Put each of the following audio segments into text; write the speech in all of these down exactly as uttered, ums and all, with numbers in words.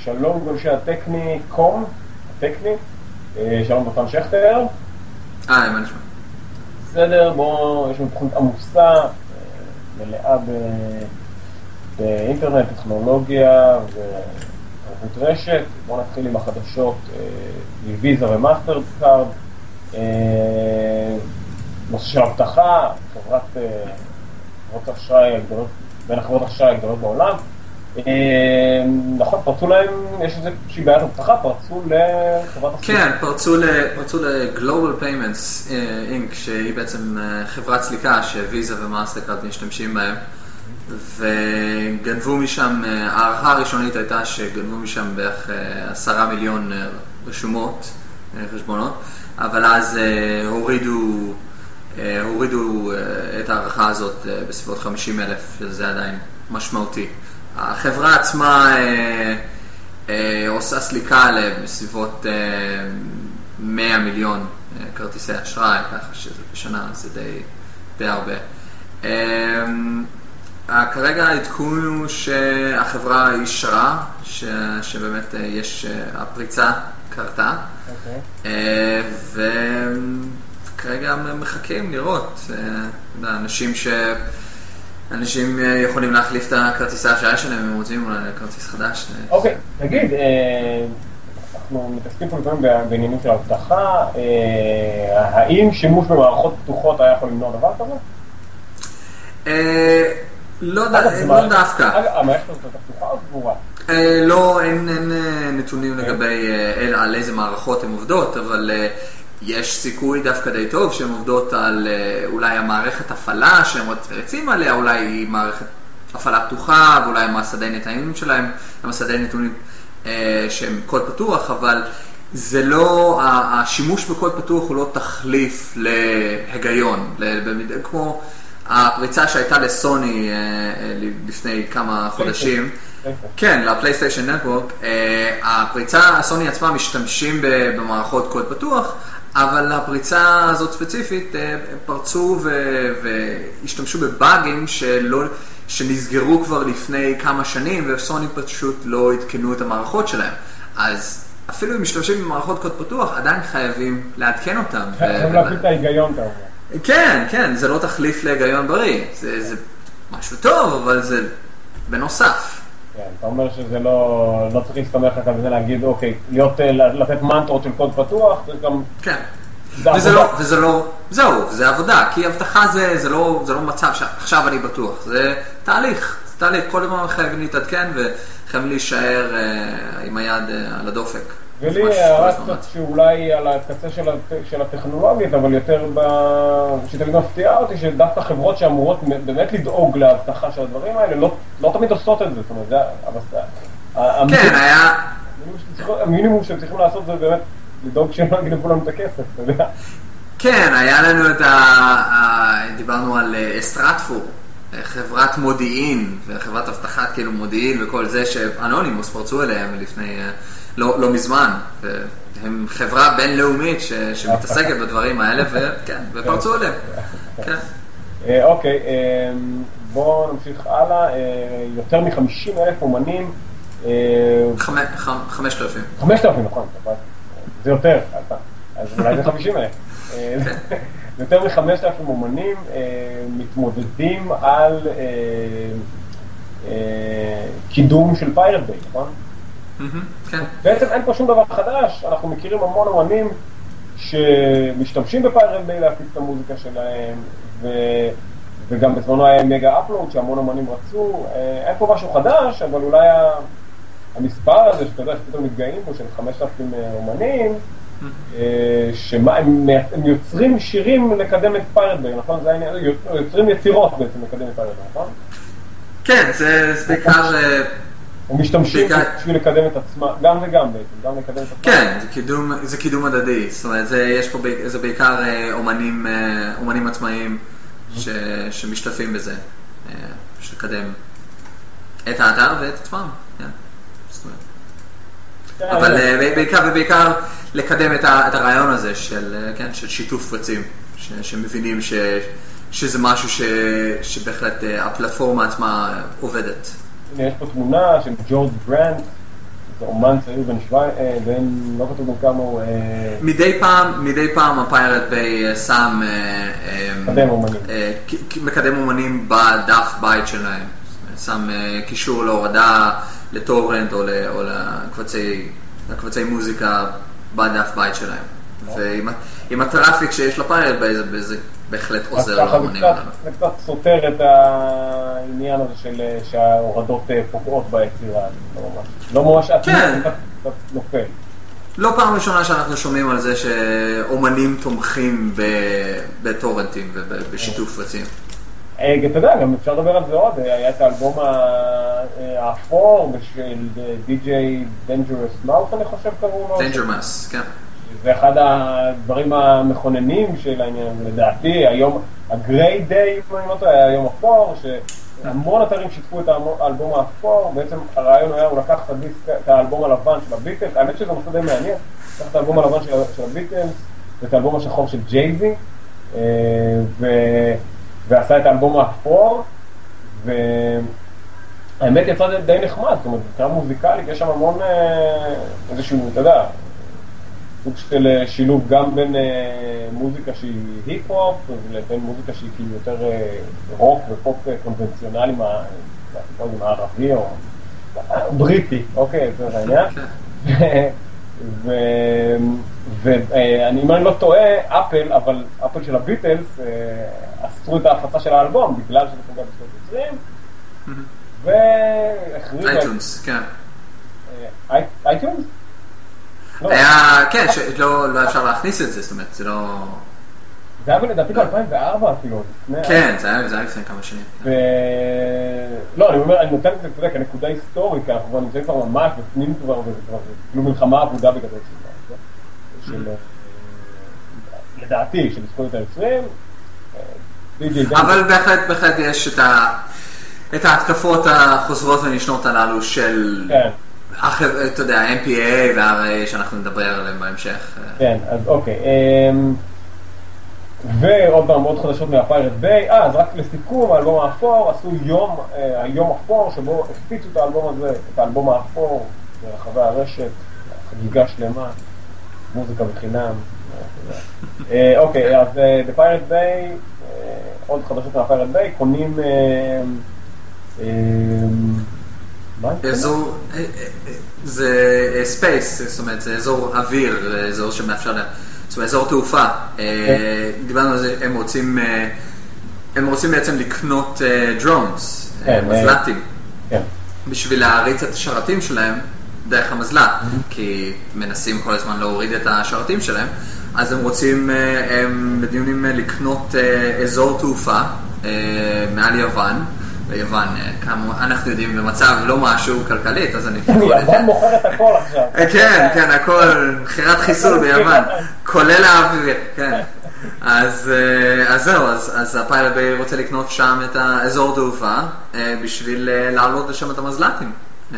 שלום גולשי הטכני קום, הטכני, שלום דותן שכטר. אה, מה נשמע? בסדר, בואו, יש לנו תוכנית עמוסה, מלאה באינטרנט, טכנולוגיה ותרבות רשת. בואו נתחיל עם החדשות מוויזה ומאסטר קארד. נושא של הבטחה, חברת חברות אשראי הגדולות, בין החברות אשראי הגדולות בעולם. נכון, פרצו להם, יש איזושהי בעיית הבטחה, פרצו לחברת אשראי. כן, פרצו ל-Global Payments אינק, שהיא בעצם חברת סליקה שוויזה ומאסטר קארד משתמשים בהם, וגנבו משם, הערכה הראשונית הייתה שגנבו משם בערך עשרה מיליון רשומות, חשבונות, אבל אז הורידו הורידו את הערכה הזאת בסביבות חמישים אלף, שזה עדיין משמעותי. החברה עצמה אה, אה, עושה סליקה בסביבות אה, מאה מיליון אה, כרטיסי אשראי, ככה שזה בשנה, זה די, די הרבה. אה, כרגע העדכון הוא שהחברה אישרה, ש, שבאמת אה, יש, אה, הפריצה קרתה, okay. אה, וכרגע מחכים לראות אה, אנשים ש... אנשים יכולים להחליף את הכרטיסי האשראי שלהם, הם רוצים אולי לכרטיס חדש. אוקיי, תגיד, אנחנו מתעסקים פה לפעמים בעניינים של הבטחה, האם שימוש במערכות פתוחות היה יכול למנוע דבר כזה? לא דווקא. המערכת הזאת הפתוחה או סגורה? לא, אין נתונים לגבי על איזה מערכות הן עובדות, אבל... יש סיכוי דווקא די טוב שהן עובדות על אולי המערכת הפעלה שהם רוצים עליה, אולי היא מערכת הפעלה פתוחה, ואולי המסדי נתונים שלהם, המסדי נתונים שהם קוד פתוח, אבל זה לא, השימוש בקוד פתוח הוא לא תחליף להיגיון, כמו הפריצה שהייתה לסוני לפני כמה חודשים, כן, לפלייסטיישן נטוורק, הפריצה, הסוני עצמה משתמשים במערכות קוד פתוח, אבל הפריצה הזאת ספציפית פרצו והשתמשו בבאגים שלא, שנסגרו כבר לפני כמה שנים, וסוני פשוט לא התקנו את המערכות שלהם. אז אפילו אם משתמשים במערכות קוד פתוח, עדיין חייבים לעדכן אותם. חייבים להפעיל את ההיגיון כמובן. כן, כן, זה לא תחליף להיגיון בריא. זה, זה משהו טוב, אבל זה בנוסף. כן, אתה אומר שזה לא, לא צריך להסתמך על זה להגיד, אוקיי, להיות, לתת מנטרות של קוד פתוח, זה גם... כן. וזה לא, וזה לא, זהו, זה עבודה, כי הבטחה זה, זה לא, זה לא מצב שעכשיו אני בטוח, זה תהליך, זה תהליך, כל הזמן חייבים להתעדכן וחייבים להישאר אה, עם היד אה, על הדופק. ולי הערה קצת שאולי על הקצה של, של הטכנולוגית, אבל יותר ב... שתמיד מפתיעה אותי, שדווקא חברות שאמורות באמת לדאוג להבטחה של הדברים האלה, לא, לא תמיד עושות את זה, זאת אומרת, זה הבטחה. כן, היה... המינימום שהם צריכים לעשות זה באמת לדאוג שהם לא יגנבו לנו את הכסף, אתה יודע. כן, היה לנו את ה... דיברנו על סטרטפור, חברת מודיעין, וחברת הבטחת כאילו מודיעין וכל זה שאנונימוס פרצו אליהם לפני... לא, לא מזמן, הם חברה בינלאומית ש, שמתעסקת בדברים האלה, וכן, ופרצו עליהם. כן. אוקיי, בואו נמשיך הלאה, יותר מ-חמישים אלף אומנים. חמשת אלפים. חמשת אלפים, נכון, זה יותר, אז אולי זה חמישים אלף. יותר מ-חמשת אלפים אומנים מתמודדים על קידום של פיירט ביי, נכון? כן. בעצם אין פה שום דבר חדש, אנחנו מכירים המון אומנים שמשתמשים בפיירט ביי להפיץ את המוזיקה שלהם, ו... וגם בזמנו היה מגה אפלוד שהמון אומנים רצו, אין פה משהו חדש, אבל אולי המספר הזה שאתה יודע שפתאום מתגאים פה של חמשת אלפים אומנים, שמה, הם, הם יוצרים שירים לקדם את פיירט ביי, נכון? זה העניין, יוצרים יצירות בעצם לקדם את פיירט ביי, נכון? כן, זה בעיקר... ומשתמשים בשביל לקדם את עצמם, גם וגם בעצם, גם לקדם את עצמם. כן, זה קידום, זה קידום הדדי, זאת אומרת, זה, יש פה, זה בעיקר אומנים, אומנים עצמאיים ש, שמשתתפים בזה, שקדם את האתר ואת עצמם, כן. זאת אומרת. אבל בעיקר ובעיקר לקדם את, ה, את הרעיון הזה של, כן, של שיתוף רצים, ש, שמבינים ש, שזה משהו ש, שבהחלט הפלטפורמה עצמה עובדת. יש פה תמונה של ג'ורג' ברנט, זה אומן צעיר בן שבע, בין, לא כתוב כמה הוא... מדי פעם, מדי פעם הפיירט ביי שם... מקדם אומנים. מקדם אומנים בדף בית שלהם. שם קישור להורדה לטורנט או לקבצי מוזיקה בדף בית שלהם. ועם הטראפיק שיש לפיירט ביי זה בהחלט עוזר לאומנים. זה קצת סותר את העניין הזה של שההורדות פוגעות ביצירה. לא ממש... כן. קצת נופל. לא פעם ראשונה שאנחנו שומעים על זה שאומנים תומכים בטורנטים ובשיתוף רצים. אתה יודע, גם אפשר לדבר על זה עוד, היה את האלבום האפור של די-ג'יי Dangerous Mouse, אני חושב קראו לו. Dangerous, כן. זה אחד הדברים המכוננים של העניין, לדעתי, היום, הגריי דיי, אם אני לא טועה, היה היום אפור, שהמון אתרים שיתפו את האלבום האפור, בעצם הרעיון היה, הוא לקח את האלבום הלבן של הביטלס, האמת שזה נושא די מעניין, לקח את האלבום הלבן של הביטלס, ואת האלבום השחור של ג'יי-זי, ועשה את האלבום האפור, והאמת יצא די נחמד, זאת אומרת, מבחינה מוזיקלית, יש שם המון איזשהו, אתה יודע, סוג של שילוב גם בין מוזיקה שהיא היפ-הופ, לבין מוזיקה שהיא כאילו יותר רוק ופופ קונבנציונלי מערבי או בריטי, אוקיי, זה העניין. ואם אני לא טועה, אפל, אבל אפל של הביטלס, אסרו את ההפצה של האלבום בגלל שזה פוגע בשנות עשרים, והכריזה... אייטונס, כן. אייטונס? היה, כן, לא אפשר להכניס את זה, זאת אומרת, זה לא... זה היה לדעתי ב-אלפיים וארבע אפילו. כן, זה היה לפני כמה שנים. לא, אני אומר, אני נותן את זה, אתה יודע, כנקודה היסטורית, כי אנחנו כבר נמצאים כבר ממש בפנים כבר, וזה כבר, כאילו מלחמה עבודה בגדול של... לדעתי, של זכויות היוצרים. אבל בהחלט, בהחלט יש את ההתקפות החוזרות ונשנות הללו של... אתה יודע, אם פי איי וה-אר איי שאנחנו נדבר עליהם בהמשך. כן, אז אוקיי. ועוד פעם, עוד חדשות מהפיירט ביי. אה, אז רק לסיכום, האלבום האפור, עשו יום, היום אפור, שבו הקפיצו את האלבום הזה, את האלבום האפור, ברחבי הרשת, חגיגה שלמה, מוזיקה בחינם. אוקיי, אז בפיירט ביי, עוד חדשות מהפיירט ביי, קונים... אזור, זה ספייס, זאת אומרת, זה אזור אוויר, אזור שמאפשר להם, זאת אומרת, אזור תעופה. דיברנו על זה, הם רוצים, הם רוצים בעצם לקנות דרונס, מזל"טים, בשביל להריץ את השרתים שלהם דרך המזל"ט, כי מנסים כל הזמן להוריד את השרתים שלהם, אז הם רוצים, הם בדיונים לקנות אזור תעופה מעל יוון, ביוון, אנחנו יודעים, במצב לא משהו כלכלית, אז אני... יוון מוכר את הכל עכשיו. כן, כן, הכל, מחירת חיסול ביוון, כולל האוויר, כן. אז זהו, אז הפיירט ביי רוצה לקנות שם את האזור תעופה, בשביל לעלות לשם את המזל"טים.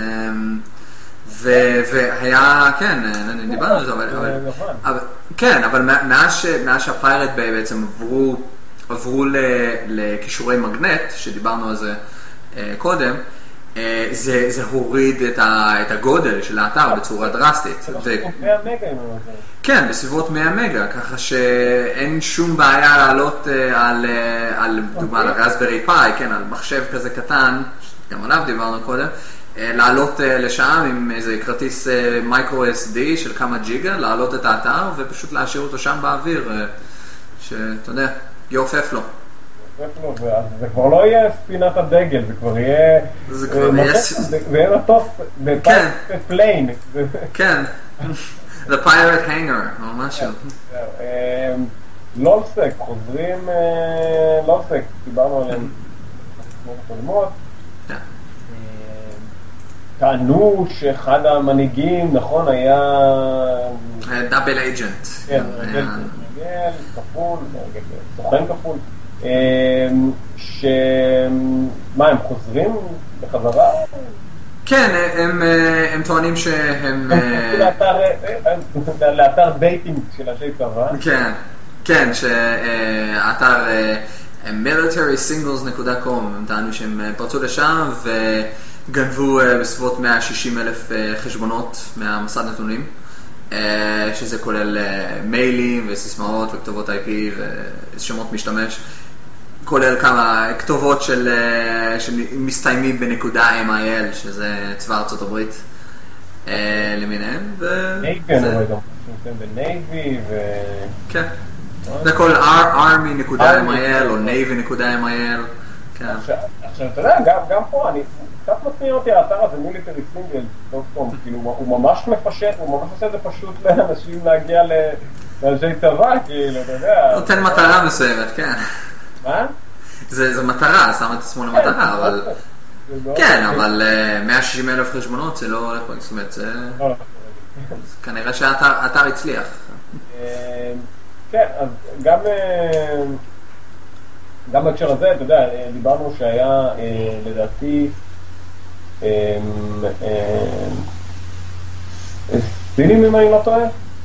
והיה, כן, דיברנו על זה, אבל... כן, אבל מאז שהפיירט ביי בעצם עברו... עברו לקישורי מגנט, שדיברנו על זה קודם, זה הוריד את הגודל של האתר בצורה דרסטית. בסביבות מאה מגה, אם אני רוצה. כן, בסביבות מאה מגה, ככה שאין שום בעיה לעלות על, דוגמה, לרסברי פאי, כן, על מחשב כזה קטן, גם עליו דיברנו קודם, לעלות לשם עם איזה כרטיס מייקרו אס די של כמה ג'יגה, לעלות את האתר ופשוט להשאיר אותו שם באוויר, שאתה יודע, יופף לו. זה כבר לא יהיה ספינת הדגל, זה כבר יהיה... זה כבר יהיה... זה יהיה מטוס בפליין. כן. The Pirate Hangar, או משהו. לולסק, חוזרים... לולסק, דיברנו עליהם כמו קודמות. טענו שאחד המנהיגים, נכון, היה... דאבל אייג'נט. כן, דאבל כפול, סוכן כפול. שמה, הם חוזרים בחזרה? כן, הם טוענים שהם... לאתר דייטינג של אנשי צבא. כן, כן, שאתר military singles dot com, הם טענו שהם פרצו לשם גנבו בסביבות מאה ושישים אלף חשבונות מהמסד נתונים, שזה כולל מיילים וסיסמאות וכתובות איי פי ושמות משתמש, כולל כמה כתובות של, שמסתיימים בנקודה אם איי אל, שזה צבא ארצות הברית למיניהם. נייבי, אני רואה גם בנייבי ו... כן. זה כל ארמי נקודה אם איי אל או נייבי נקודה אם איי אל. עכשיו, אתה יודע, גם פה, אני קצת מטריד אותי האתר הזה, מיליטרי סינגל דוט קום, כאילו, הוא ממש מפשט, הוא ממש עושה את זה פשוט לאנשים להגיע לאנשי צבא, כאילו, אתה יודע. נותן מטרה מסוימת, כן. מה? זה מטרה, שם את עצמו למטרה, אבל... כן, אבל מאה ושישים אלף חשבונות זה לא הולך, זאת אומרת, זה... כנראה שהאתר הצליח. כן, אז גם... גם בהקשר הזה, אתה יודע, דיברנו שהיה, לדעתי, סינים, אם אני לא טועה,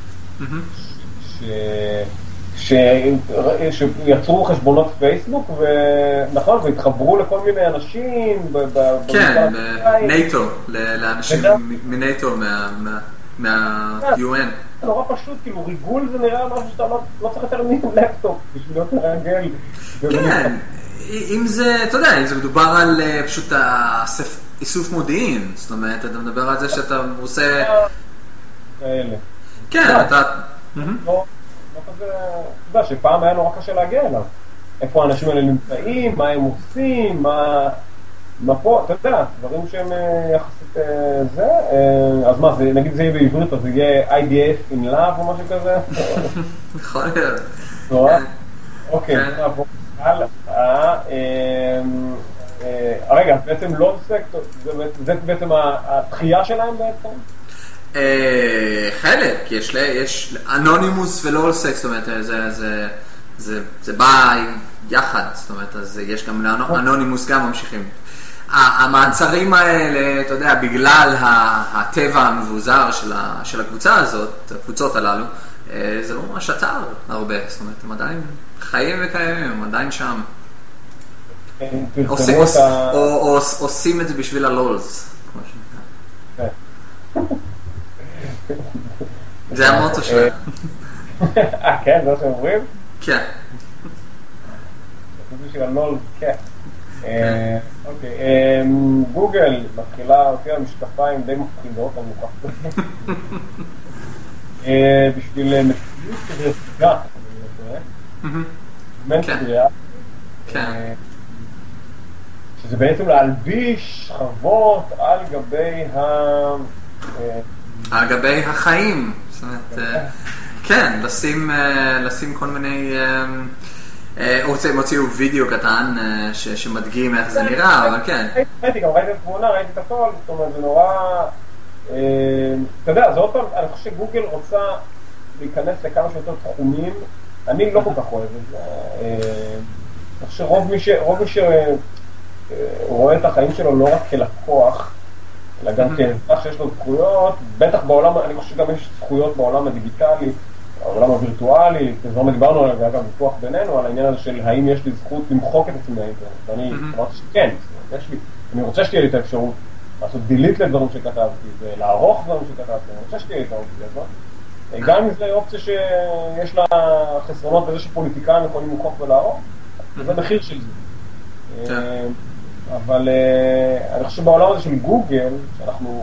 שיצרו חשבונות פייסבוק, ונכון, והתחברו לכל מיני אנשים, כן, נייטו, לאנשים מנייטו, מה-יו אן. נורא פשוט, כאילו ריגול זה נראה משהו שאתה לא צריך יותר מלפטופ בשביל להיות מרגל. כן, אם זה, אתה יודע, אם זה מדובר על פשוט איסוף מודיעין, זאת אומרת, אתה מדבר על זה שאתה עושה... כאלה. כן, אתה... לא כזה, אתה יודע, שפעם היה נורא קשה להגיע אליו. איפה האנשים האלה נמצאים, מה הם עושים, מה פה, אתה יודע, דברים שהם יחסית זה, אז מה, נגיד זה יהיה בעברית, אז זה יהיה איי די אף in love או משהו כזה? יכול להיות. נורא? אוקיי, נעבור הלאה. רגע, בעצם לול סקט, זה בעצם התחייה שלהם בעצם? חלק, יש אנונימוס ולול סקט, זאת אומרת, זה בא יחד, זאת אומרת, אז יש גם אנונימוס גם ממשיכים. המעצרים האלה, אתה יודע, בגלל הטבע המבוזר של הקבוצה הזאת, הקבוצות הללו, זה לא ממש אתר הרבה, זאת אומרת, הם עדיין חיים וקיימים, הם עדיין שם. או עושים את זה בשביל הלולס, כמו שנקרא. זה המוטו שלהם. אה, כן? זה מה שהם אומרים? כן. זה בשביל הלולס, כן. אוקיי, גוגל מתחילה אותי המשקפיים די מפחידות, אני מוכרח בשביל מציאות רציגה, מנטריה, שזה בעצם להלביש חוות על גבי ה... על גבי החיים, זאת אומרת, כן, לשים כל מיני... הוציאו וידאו קטן שמדגים איך זה נראה, אבל כן. ראיתי, גם ראיתי את התמונה, ראיתי את הכל, זאת אומרת, זה נורא... אתה יודע, זה עוד פעם, אני חושב שגוגל רוצה להיכנס לכמה שיותר תחומים, אני לא כל כך אוהב את זה. אני חושב שרוב מי שרואה את החיים שלו לא רק כלקוח, אלא גם כאזרח שיש לו זכויות, בטח בעולם, אני חושב שגם יש זכויות בעולם הדיגיטלי, העולם הווירטואלי, כזרום דיברנו על אגב ויכוח בינינו, על העניין הזה של האם יש לי זכות למחוק את עצמי מהאינטרנט, ואני אמרתי שכן, יש לי, אני רוצה שתהיה לי את האפשרות לעשות דילית לדברים שכתבתי, ולערוך דברים שכתבתי, אני רוצה שתהיה לי את האופציה הזאת, גם אם זה אופציה שיש לה חסרונות בזה שפוליטיקאים יכולים למחוק ולערוך, וזה מחיר של זה. אבל אני חושב שבעולם הזה של גוגל, שאנחנו,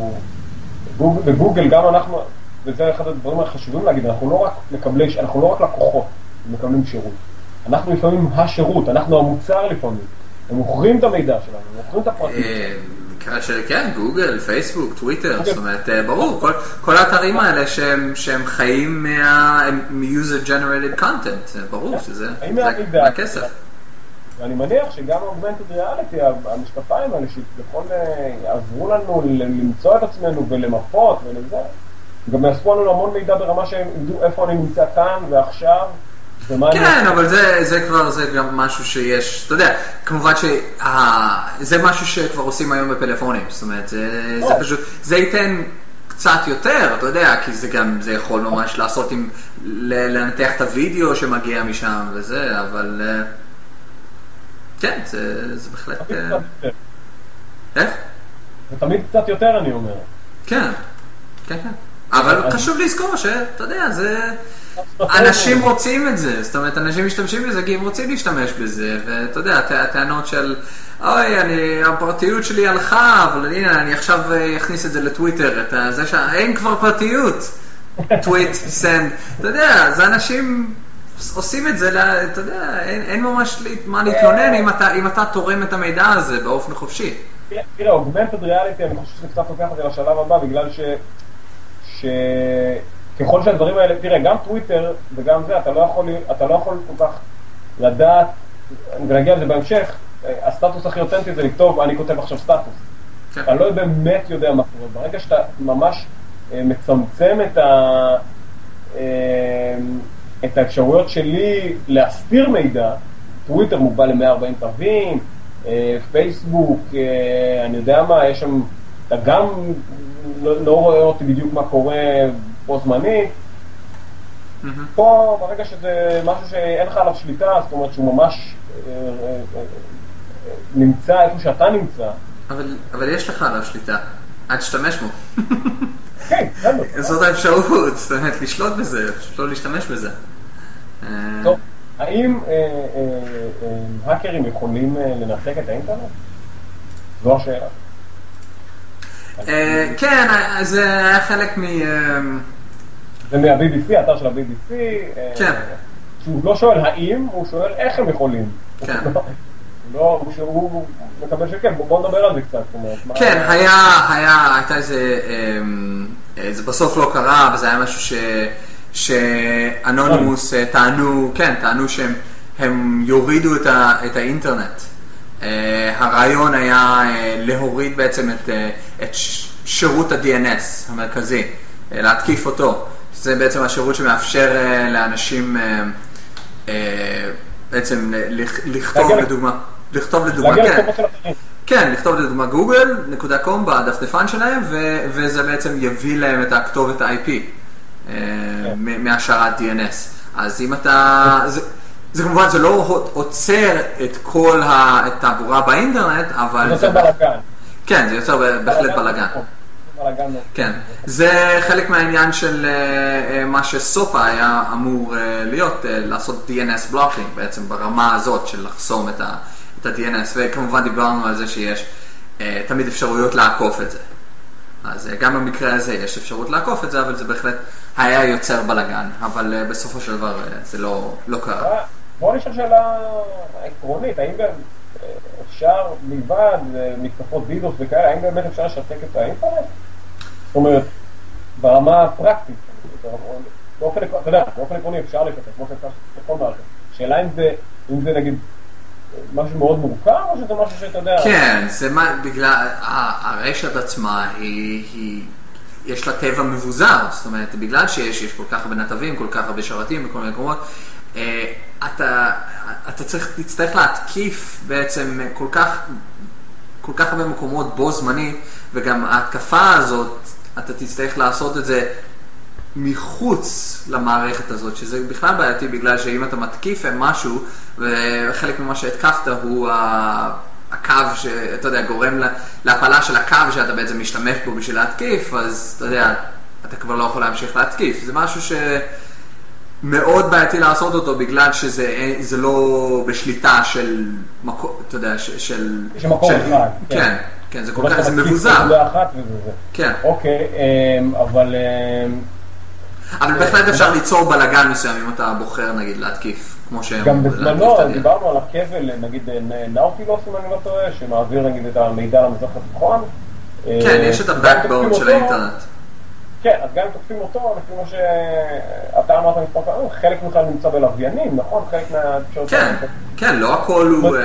בגוגל גם אנחנו, וזה אחד הדברים החשובים להגיד, אנחנו לא רק מקבלי, אנחנו לא רק לקוחות מקבלים שירות. אנחנו לפעמים השירות, אנחנו המוצר לפעמים. הם מוכרים את המידע שלנו, הם מוכרים את הפרטים. מקרה של כן, גוגל, פייסבוק, טוויטר, זאת אומרת, ברור, כל האתרים האלה שהם חיים מ-user generated content, ברור שזה מהכסף. ואני מניח שגם augmented reality, המשקפיים האלה שיכול יעזרו לנו למצוא את עצמנו ולמפות ולזה, גם יאספו לנו המון מידע ברמה שהם ידעו איפה אני נמצא כאן ועכשיו. כן, אבל זה כבר, זה גם משהו שיש, אתה יודע, כמובן שזה משהו שכבר עושים היום בפלאפונים, זאת אומרת, זה פשוט, זה ייתן קצת יותר, אתה יודע, כי זה גם, זה יכול ממש לעשות עם, לנתח את הוידאו שמגיע משם וזה, אבל כן, זה בהחלט... איך? ותמיד קצת יותר, אני אומר. כן, כן, כן. אבל חשוב לזכור שאתה יודע, זה... אנשים רוצים את זה, זאת אומרת, אנשים משתמשים בזה כי הם רוצים להשתמש בזה, ואתה יודע, הטענות של, אוי, אני, הפרטיות שלי הלכה, אבל הנה, אני עכשיו אכניס את זה לטוויטר, את זה שאין כבר פרטיות, טוויט, סנד, אתה יודע, זה אנשים עושים את זה, אתה יודע, אין, אין ממש מה להתלונן אם אתה, אם אתה תורם את המידע הזה באופן חופשי. תראה, אוגמנטד ריאליטי, אני חושב שזה קצת לוקח את זה לשלב הבא, בגלל ש... ש... ככל שהדברים האלה, תראה, גם טוויטר וגם זה, אתה לא יכול, אתה לא יכול כל כך לדעת, ונגיע לזה בהמשך, הסטטוס הכי אותנטי זה לכתוב, אני כותב עכשיו סטטוס. כן. אתה לא באמת יודע מה קורה. ברגע שאתה ממש מצמצם את, ה, את האפשרויות שלי להסתיר מידע, טוויטר מוגבל ל-מאה וארבעים תווים, פייסבוק, אני יודע מה, יש שם, אתה גם לא, לא רואה אותי בדיוק מה קורה בו זמנית. Mm-hmm. פה, ברגע שזה משהו שאין לך עליו שליטה, זאת אומרת שהוא ממש אה, אה, אה, נמצא איפה שאתה נמצא. אבל, אבל יש לך עליו שליטה, עד שתשתמש בו. כן, כן. זאת האפשרות, זאת אומרת, לשלוט בזה, לא להשתמש בזה. טוב, האם אה, אה, אה, האקרים יכולים אה, לנתק את האינטרנט? זו השאלה. כן, זה היה חלק מ... זה מה-בי בי סי, האתר של ה-בי בי סי. כן. שהוא לא שואל האם, הוא שואל איך הם יכולים. כן. הוא מקבל שכן, בואו נדבר על זה קצת. כן, היה, היה, הייתה איזה... זה בסוף לא קרה, וזה היה משהו שאנונימוס טענו, כן, טענו שהם יורידו את האינטרנט. הרעיון היה להוריד בעצם את, את שירות ה-די אן אס המרכזי, להתקיף אותו. זה בעצם השירות שמאפשר לאנשים בעצם לכתוב לדוגמה, לכתוב לדוגמה, כן, כן, לכתוב לדוגמה גוגל נקודה קום בדפדפן שלהם, וזה בעצם יביא להם את הכתובת ה-איי פי מהשרת די אן אס. אז אם אתה... זה כמובן, זה לא עוצר את כל התעבורה באינטרנט, אבל... זה יוצר בלגן. כן, זה יוצר בהחלט בלגן. כן. זה חלק מהעניין של מה שסופה היה אמור להיות, לעשות די אן אס blocking, בעצם ברמה הזאת של לחסום את ה-די אן אס, וכמובן דיברנו על זה שיש תמיד אפשרויות לעקוף את זה. אז גם במקרה הזה יש אפשרות לעקוף את זה, אבל זה בהחלט היה יוצר בלגן, אבל בסופו של דבר זה לא קרה. בואו נשאל שאלה עקרונית, האם אפשר מלבד מתקפות דידוס וכאלה, האם באמת אפשר לשתק את האינטרנט? זאת אומרת, ברמה הפרקטית, באופן עקרוני אפשר לשתק, כמו שאפשר לשתק כל מערכת. שאלה אם זה, אם זה נגיד משהו מאוד מורכב, או שזה משהו שאתה יודע? כן, זה מה, בגלל, הרשת עצמה היא... יש לה טבע מבוזר, זאת אומרת, בגלל שיש יש כל כך הרבה נתבים, כל כך הרבה שרתים בכל מיני מקומות, אתה, אתה צריך, תצטרך להתקיף בעצם כל כך, כל כך הרבה מקומות בו זמנית, וגם ההתקפה הזאת, אתה תצטרך לעשות את זה מחוץ למערכת הזאת, שזה בכלל בעייתי, בגלל שאם אתה מתקיף משהו, וחלק ממה שהתקפת הוא הקו שאתה יודע, גורם להפלה של הקו שאתה בעצם משתמש בו בשביל להתקיף, אז אתה יודע, אתה כבר לא יכול להמשיך להתקיף. זה משהו שמאוד בעייתי לעשות אותו, בגלל שזה לא בשליטה של מקום, אתה יודע, של... של מקום אחד. כן, כן, זה כל כך, זה מבוזר. כן. אוקיי, אבל... אבל בהחלט אפשר ליצור בלגן מסוים אם אתה בוחר, נגיד, להתקיף, כמו שהם... גם בזמנו, דיברנו על הכבל, נגיד, נאוטילוס, אם אני לא טועה, שמעביר, נגיד, את המידע למזרח התיכון. כן, יש את ה-backbone של האינטרנט. כן, אז גם אם תוקפים אותו, לפי מה שאתה אמרת מספר פעמים, חלק מכלל נמצא בלוויינים, נכון? חלק מהתקשורת... כן, כן, לא הכל הוא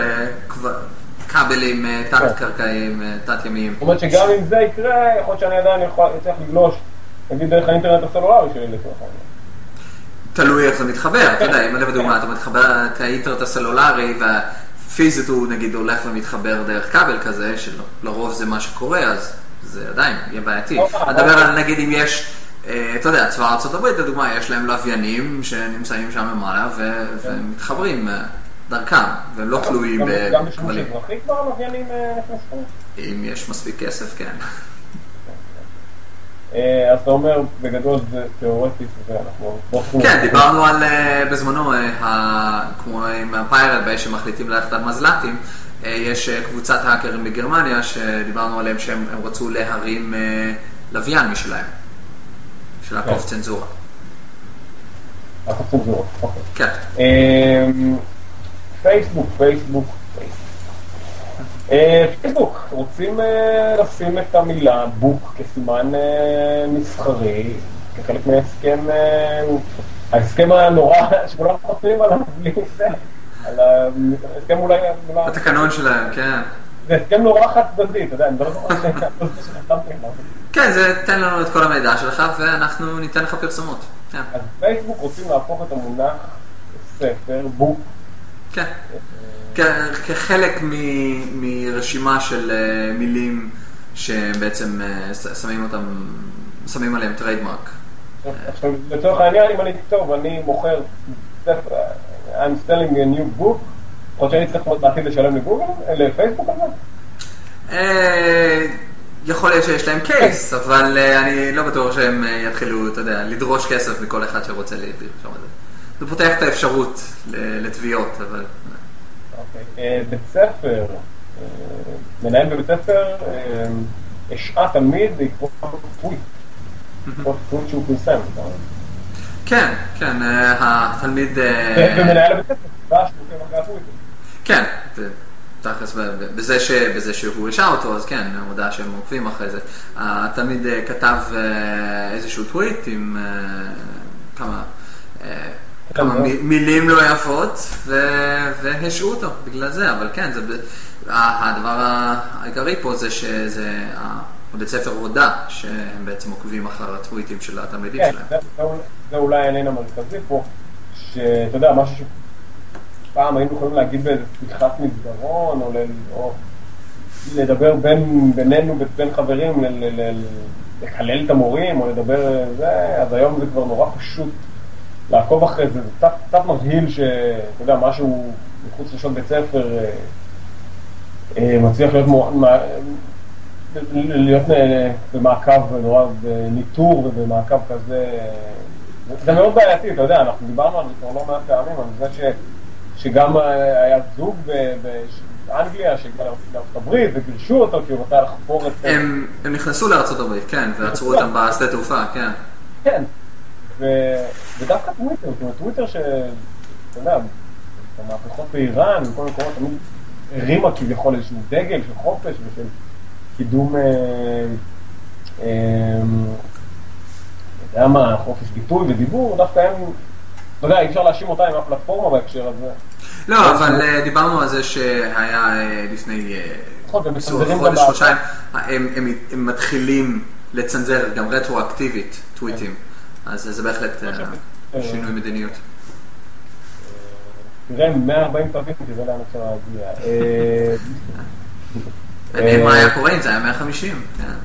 כבלים תת-קרקעיים, תת-ימיים. זאת אומרת שגם אם זה יקרה, יכול להיות שאני עדיין צריך לגלוש נגיד דרך האינטרנט הסלולרי שלי לצורך העניין. תלוי איך זה מתחבר, אתה יודע, אם אני בדוגמה, אתה מתחבר את האינטרנט הסלולרי והפיזית הוא נגיד הולך ומתחבר דרך כבל כזה, שלרוב זה מה שקורה, אז זה עדיין יהיה בעייתי. אני מדבר על נגיד אם יש, אתה יודע, צבא ארצות הברית, לדוגמה, יש להם לוויינים שנמצאים שם למעלה ומתחברים דרכם, והם לא תלויים בכבלים. גם בשימוש אזרחי כבר לוויינים נכנסו? אם יש מספיק כסף, כן. אז אתה אומר, בגדול זה תיאורטית, ואנחנו... כן, דיברנו על, בזמנו, כמו עם הפיירט ביי שמחליטים ללכת על מזל"טים, יש קבוצת האקרים בגרמניה שדיברנו עליהם שהם רצו להרים לוויין משלהם, של לעקוף צנזורה. לעקוף צנזורה, אוקיי. כן. פייסבוק, פייסבוק, פייסבוק, רוצים לשים את המילה בוק כסימן מסחרי, כחלק מההסכם, ההסכם הנורא שכולם חותמים עליו בלי זה, על ההסכם אולי... התקנון שלהם, כן. זה הסכם נורא חד צדדי, אתה יודע, אני לא זוכר שחתמתי עליו. כן, זה תן לנו את כל המידע שלך ואנחנו ניתן לך פרסומות. אז פייסבוק רוצים להפוך את המונח ספר, בוק. כן. כחלק מרשימה של מילים שבעצם שמים אותם, שמים עליהם טריידמרק. עכשיו, לצורך העניין, אם אני אכתוב, אני מוכר, I'm selling a new book, יכול שאני צריך בעתיד לשלם לגוגל, לפייסבוק על זה? יכול להיות שיש להם קייס, אבל אני לא בטוח שהם יתחילו, אתה יודע, לדרוש כסף מכל אחד שרוצה להדריך שם את זה. זה פותח את האפשרות לתביעות, אבל... בית ספר, מנהל בבית ספר, השעה תלמיד בעקבות טוויט, בעקבות טוויט שהוא פרסם. כן, כן, התלמיד... ומנהל בבית ספר, זה שהוא אחרי הטוויט. כן, תכלס, בזה שהוא השעה אותו, אז כן, הודעה שהם עוקבים אחרי זה. התלמיד כתב איזשהו טוויט עם כמה... כמה מילים לא יפות, והשעו אותו בגלל זה, אבל כן, הדבר העיקרי פה זה שבית ספר הודע שהם בעצם עוקבים אחר הטוויטים של התלמידים שלהם. זה אולי העניין המרכזי פה, שאתה יודע, משהו שפעם היינו יכולים להגיד באיזה שיחת מסדרון, או לדבר בינינו, בין חברים, לקלל את המורים, או לדבר זה, אז היום זה כבר נורא פשוט. לעקוב אחרי זה, זה קצת, קצת מבהיל שאתה יודע, משהו מחוץ לשעות בית ספר אה, אה, מצליח להיות, מ, להיות במעקב נורא, בניטור ובמעקב כזה, זה, זה מאוד בעייתי, אתה יודע, אנחנו דיברנו על זה כבר לא מעט פעמים, על זה ש, שגם היה זוג באנגליה שהגיע לארצות הברית וגירשו אותו כי הוא רוצה לחפור את... הם, הם נכנסו לארצות הברית, כן, ועצרו אותם בשדה תעופה, כן. כן. ודווקא טוויטר, זאת אומרת, טוויטר שאתה יודע, המהפכות באיראן וכל מקומות תמיד הרימה כביכול איזשהו דגל של חופש ושל קידום, אתה יודע מה, חופש ביטוי ודיבור, דווקא הם, אתה יודע, אי אפשר להאשים אותה עם הפלטפורמה בהקשר הזה. לא, אבל דיברנו על זה שהיה לפני חודש, חודשיים, הם מתחילים לצנזר גם רטרואקטיבית טוויטים. אז זה בהחלט שינוי מדיניות. תראה, מאה וארבעים פרקים, כי זה לאן אפשר להגיע. מעניין מה היה קורה אם זה היה מאה וחמישים.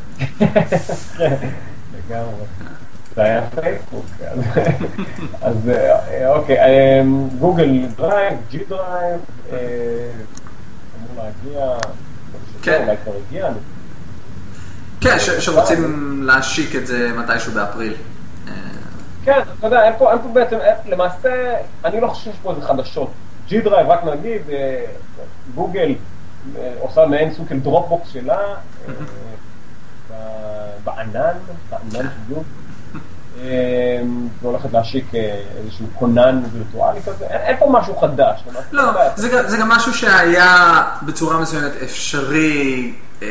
לגמרי. זה היה פייסבוק. אז אוקיי, גוגל דרייב, ג'י דרייב, אמור להגיע, אולי כבר הגיע. כן, שרוצים להשיק את זה מתישהו באפריל. כן, אתה יודע, אין פה, אין פה בעצם, למעשה, אני לא חושב שיש פה איזה חדשות. ג'י דרייב, רק נגיד, גוגל עושה מעין סוג של דרופבוקס שלה, בענן, בענן של גוגל, והולכת להשיק איזשהו קונן וירטואלי כזה, אין פה משהו חדש. לא, זה גם משהו שהיה בצורה מסוימת אפשרי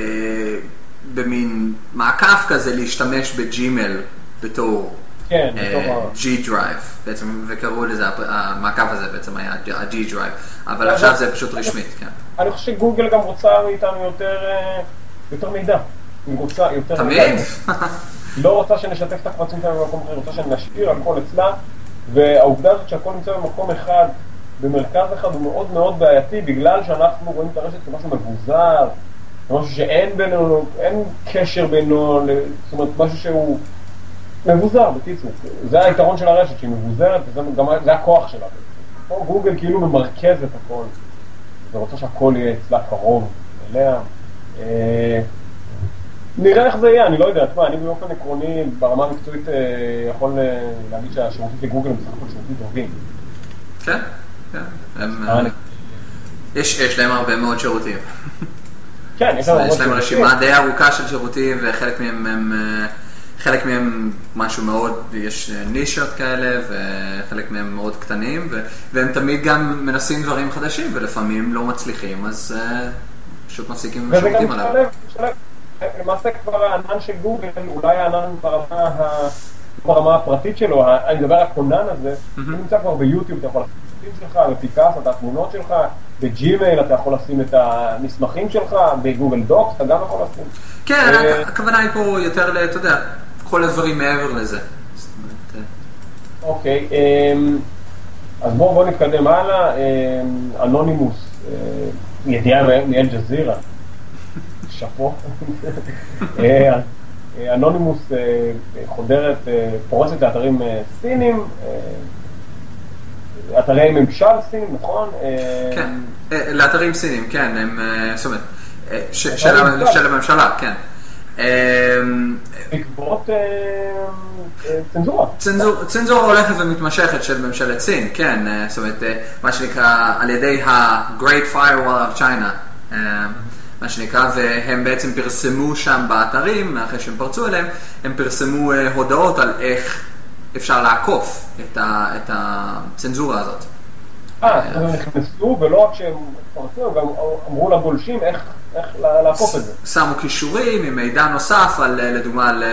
במין מעקף כזה להשתמש בג'ימל בתור ג'י דרייב, בעצם, וקראו לזה, המעקב הזה בעצם היה הג'י דרייב, אבל עכשיו זה פשוט רשמית, כן. אני חושב שגוגל גם רוצה מאיתנו יותר מידע, היא רוצה יותר מידע. תמיד? לא רוצה שנשתף את הקבצים שלנו במקום אחר, רוצה שנשאיר הכל אצלה, והעובדה הזאת שהכל נמצא במקום אחד, במרכז אחד, הוא מאוד מאוד בעייתי, בגלל שאנחנו רואים את הרשת כמשהו מבוזר, משהו שאין בינו, אין קשר בינו, זאת אומרת, משהו שהוא מבוזר, בקיצור. זה היתרון של הרשת, שהיא מבוזרת, וזה גם, זה הכוח שלה. פה גוגל כאילו ממרכז את הכל, ורוצה שהכל יהיה אצלה קרוב אליה. נראה איך זה יהיה, אני לא יודע, תשמע, אני באופן עקרוני, ברמה המקצועית, יכול להגיד שהשירותים של גוגל הם בסך הכל שירותים טובים. כן, כן. יש להם הרבה מאוד שירותים. כן, יש להם רשימה די ארוכה של שירותים, וחלק מהם הם... חלק מהם משהו מאוד, יש נישות כאלה, וחלק מהם מאוד קטנים, והם תמיד גם מנסים דברים חדשים, ולפעמים לא מצליחים, אז פשוט מפסיקים עם השירותים עליו. וזה גם משלב, למעשה כבר הענן של גוגל, אולי הענן ברמה, ברמה הפרטית שלו, אני מדבר על הכונן הזה, הוא נמצא כבר ביוטיוב, אתה יכול לשים את השירותים שלך, בפיקאסט, את התמונות שלך, בג'ימייל אתה יכול לשים את המסמכים שלך, בגוגל דוקס אתה גם יכול לשים. כן, הכוונה היא פה יותר, אתה יודע, כל הדברים מעבר לזה. אוקיי, אז בואו נתקדם הלאה. אנונימוס, ידיעה מאל-ג'זירה, שפו. אנונימוס חודרת, פורסת לאתרים סינים, אתרי ממשל סינים, נכון? כן, לאתרים סינים, כן, הם, זאת אומרת, של הממשלה, כן. בעקבות צנזורה. צנזורה הולכת ומתמשכת של ממשלת סין, כן, זאת אומרת, מה שנקרא על ידי ה-Great Firewall of China, מה שנקרא, והם בעצם פרסמו שם באתרים, אחרי שהם פרצו אליהם, הם פרסמו הודעות על איך אפשר לעקוף את הצנזורה הזאת. אה, הם נכנסו, ולא רק שהם פרצו, גם אמרו לגולשים איך לעקוף את זה. שמו קישורים עם מידע נוסף, לדוגמה על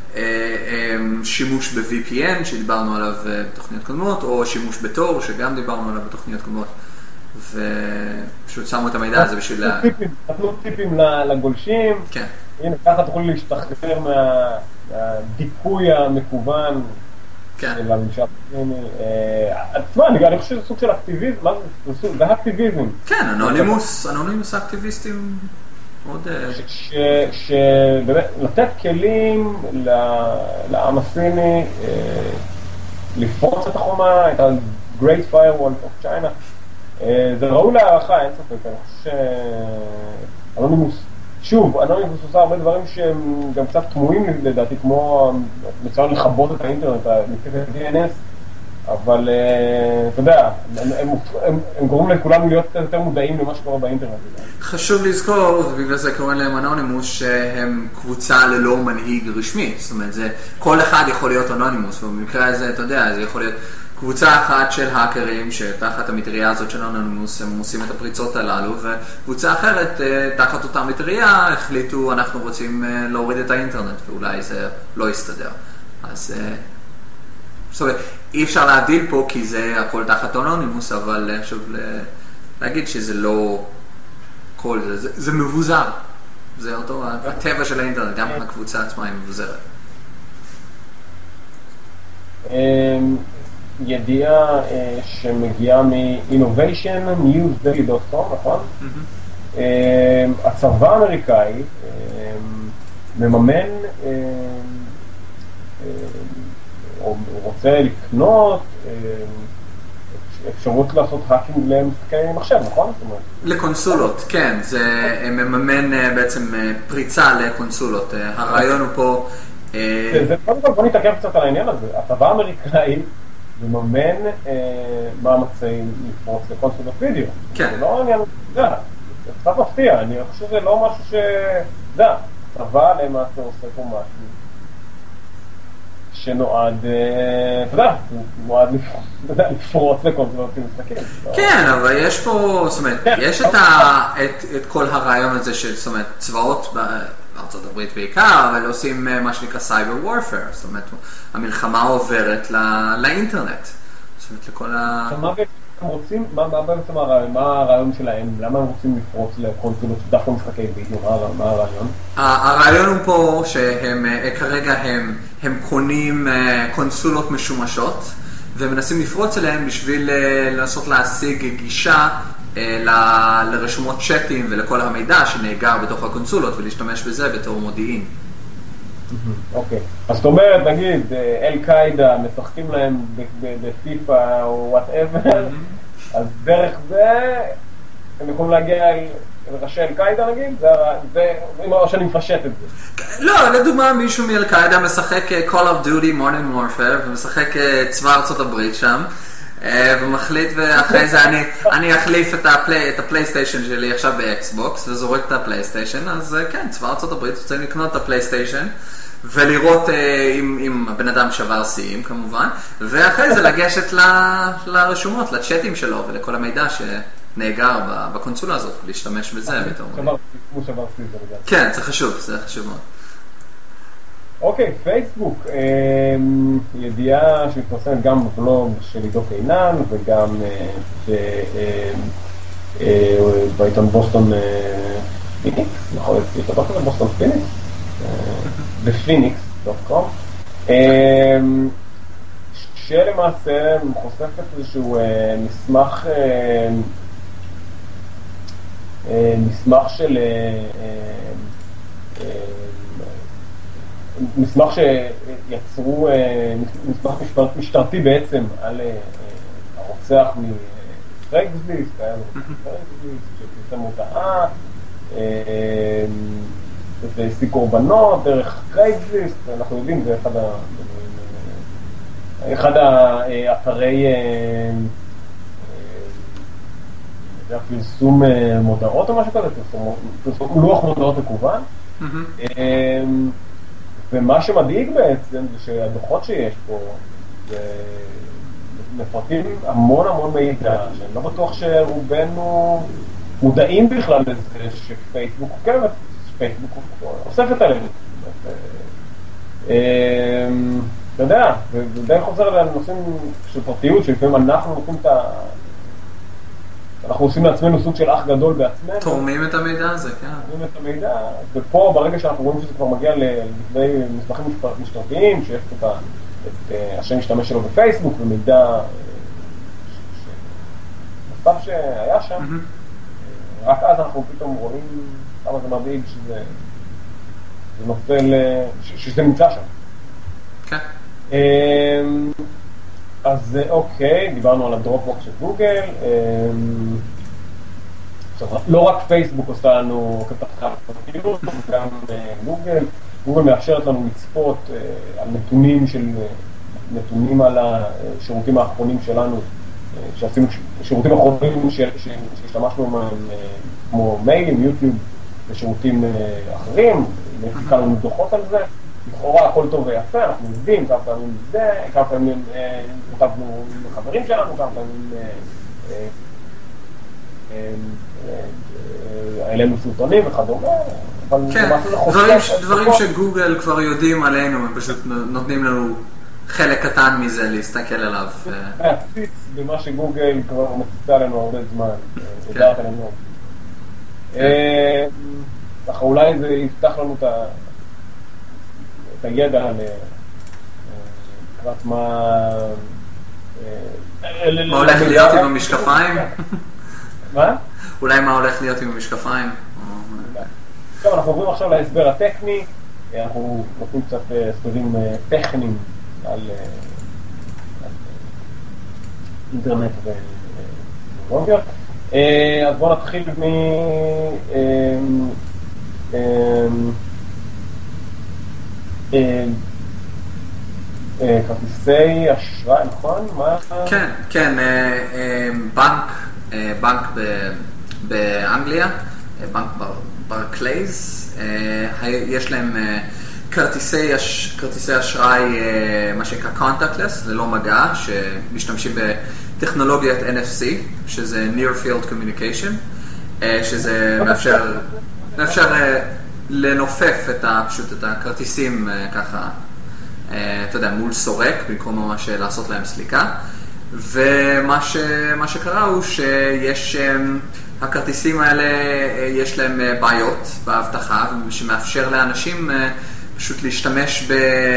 שימוש ב-וי פי אן, שדיברנו עליו בתוכניות קודמות, או שימוש בתור, שגם דיברנו עליו בתוכניות קודמות. ופשוט שמו את המידע הזה בשביל... נתנו טיפים לגולשים. כן. הנה, ככה תוכלו להשתחרר מהדיכוי המקוון. כן. של הממשל. תשמע, אני חושב שזה סוג של אקטיביזם, מה זה? זה אקטיביזם. כן, אנונימוס, אנונימוס אקטיביסטים מאוד... שבאמת, לתת כלים לעם הסיני לפרוץ את החומה, את ה-Great Firewall of China. זה ראוי להערכה, אין ספק. אני חושב שאנונימוס, שוב, אנונימוס עושה הרבה דברים שהם גם קצת תמוהים לדעתי, כמו ניסיון לכבות את האינטרנט, מתקפת די אן אס, אבל אתה יודע, הם גורמים לכולנו להיות יותר מודעים למה שקורה באינטרנט. חשוב לזכור, ובגלל זה קוראים להם אנונימוס, שהם קבוצה ללא מנהיג רשמי, זאת אומרת, כל אחד יכול להיות אנונימוס, ובמקרה הזה, אתה יודע, זה יכול להיות קבוצה אחת של האקרים שתחת המטריה הזאת של אנונימוס הם עושים את הפריצות הללו, וקבוצה אחרת תחת אותה מטריה החליטו אנחנו רוצים להוריד את האינטרנט, ואולי זה לא יסתדר. אז זאת אומרת, אי אפשר להבדיל פה כי זה הכל תחת אנונימוס, אבל שוב להגיד שזה לא כל זה, זה, זה מבוזר. זה אותו הטבע של האינטרנט, גם הקבוצה עצמה היא מבוזרת. ידיעה שמגיעה מ-innovation news daily dot com, נכון? הצבא האמריקאי מממן או רוצה לקנות אפשרות לעשות האקינג למשחקי מחשב, נכון? לקונסולות, כן, זה מממן בעצם פריצה לקונסולות. הרעיון הוא פה... בוא נתעכב קצת על העניין הזה. הצבא האמריקאי מממן מאמצים לפרוץ לקונסולות וידאו. כן. זה לא עניין, זה קצת מפתיע, אני חושב שזה לא משהו ש... זה, צבא למעשה עושה פה משהו שנועד, אתה יודע, הוא נועד לפרוץ לקונסולות משחקים. כן, אבל יש פה, זאת אומרת, יש את כל הרעיון הזה של, זאת אומרת, צבאות בארצות הברית בעיקר, אבל עושים מה שנקרא סייבר וורפר, זאת אומרת, המלחמה עוברת לאינטרנט. זאת אומרת, לכל ה... מה הם רוצים, מה בעצם הרעיון, מה הרעיון שלהם, למה הם רוצים לפרוץ לקונסולות דווקא משחקי וידאו, מה הרעיון? הרעיון הוא פה שהם, כרגע הם, הם קונים קונסולות משומשות, ומנסים לפרוץ אליהם בשביל לנסות להשיג גישה ל- לרשומות צ'אטים ולכל המידע שנאגר בתוך הקונסולות ולהשתמש בזה בתור מודיעין. אוקיי, אז זאת אומרת, נגיד, אל-קאידה משחקים להם בפיפה או whatever, אז דרך זה הם יכולים להגיע ראשי אל-קאידה נגיד, זה מה שאני מפשט את זה. לא, לדוגמה מישהו מאל-קאידה משחק Call of Duty Modern Warfare, ומשחק צבא ארצות הברית שם, ומחליט ואחרי זה אני, אני אחליף את הפלי, את הפלייסטיישן שלי עכשיו באקסבוקס, וזורק את הפלייסטיישן, אז כן, צבא ארצות הברית רוצה לקנות את הפלייסטיישן, ולראות אם, אם הבן אדם שבר שיאים כמובן, ואחרי זה לגשת ל, לרשומות, לצ'אטים שלו ולכל המידע שנאגר בקונסולה הזאת, להשתמש בזה. כמו שבר שיאים זה לגמרי. כן, זה חשוב, זה חשוב מאוד. אוקיי, פייסבוק, ידיעה שמתפרסמת גם בבלוג של עידו קינן וגם בעיתון בוסטון פיניקס, נכון, בעיתון בוסטון פיניקס, בפיניקס דוט קום, שלמעשה חושפת איזשהו מסמך מסמך של מסמך שיצרו, מסמך משטרתי בעצם על הרוצח מפרייגסליסט, היה לו פרייגסליסט שפרסם הודעה והשיג קורבנות דרך פרייגסליסט, אנחנו יודעים, זה אחד ה... אחד האתרי פרסום מודעות או משהו כזה, פרסום לוח מודעות מקוון. ומה שמדאיג בעצם זה שהדוחות שיש פה מפרטים המון המון מידע, שאני לא בטוח שרובנו מודעים בכלל לזה שפייסבוק עוקבת, שפייסבוק אוספת עלינו. אתה יודע, זה די חוזר לנושאים של פרטיות, שלפעמים אנחנו נותנים את ה... אנחנו עושים לעצמנו סוג של אח גדול בעצמנו. תורמים את המידע הזה, כן. תורמים את המידע, ופה ברגע שאנחנו רואים שזה כבר מגיע לכדי מסמכים משטרתיים, שיש פה את השם משתמש שלו בפייסבוק, ומידע נוסף שהיה שם, רק אז אנחנו פתאום רואים כמה זה מדאיג שזה נופל, שזה נמצא שם. כן. אז אוקיי, דיברנו על הדרופבוקס של גוגל, לא רק פייסבוק עושה לנו כתחת פרטיות, גם גוגל. גוגל מאפשרת לנו לצפות על נתונים של, נתונים על השירותים האחרונים שלנו, שעשינו שירותים אחרונים שהשתמשנו מהם, כמו מיילים, יוטיוב ושירותים אחרים, נפיקה לנו דוחות על זה. לכאורה הכל טוב ויפה, אנחנו יודעים כמה פעמים זה, כמה פעמים כתבנו עם החברים שלנו, כמה פעמים העלינו סרטונים וכדומה, אבל כן, דברים שגוגל כבר יודעים עלינו, הם פשוט נותנים לנו חלק קטן מזה להסתכל עליו. להציץ במה שגוגל כבר מציצה עלינו הרבה זמן, יודעת עלינו. ככה אולי זה יפתח לנו את ה... את הידע לקראת מה... מה הולך להיות עם המשקפיים? מה? אולי מה הולך להיות עם המשקפיים? טוב, אנחנו עוברים עכשיו להסבר הטכני, אנחנו נותנים קצת ספרים טכניים על אינטרנט וטכנולוגיות. אז בואו נתחיל מ... כרטיסי אשראי, נכון? כן, כן, בנק, בנק באנגליה, בנק ברקלייז, יש להם כרטיסי אשראי, מה שנקרא contactless, ללא מגע, שמשתמשים בטכנולוגיית אן אף סי, שזה Near Field Communication, שזה מאפשר, מאפשר לנופף את ה, פשוט את הכרטיסים ככה, אתה יודע, מול סורק, במקום ממש לעשות להם סליקה. ומה ש, מה שקרה הוא שיש, הכרטיסים האלה יש להם בעיות בהבטחה, שמאפשר לאנשים פשוט להשתמש ב,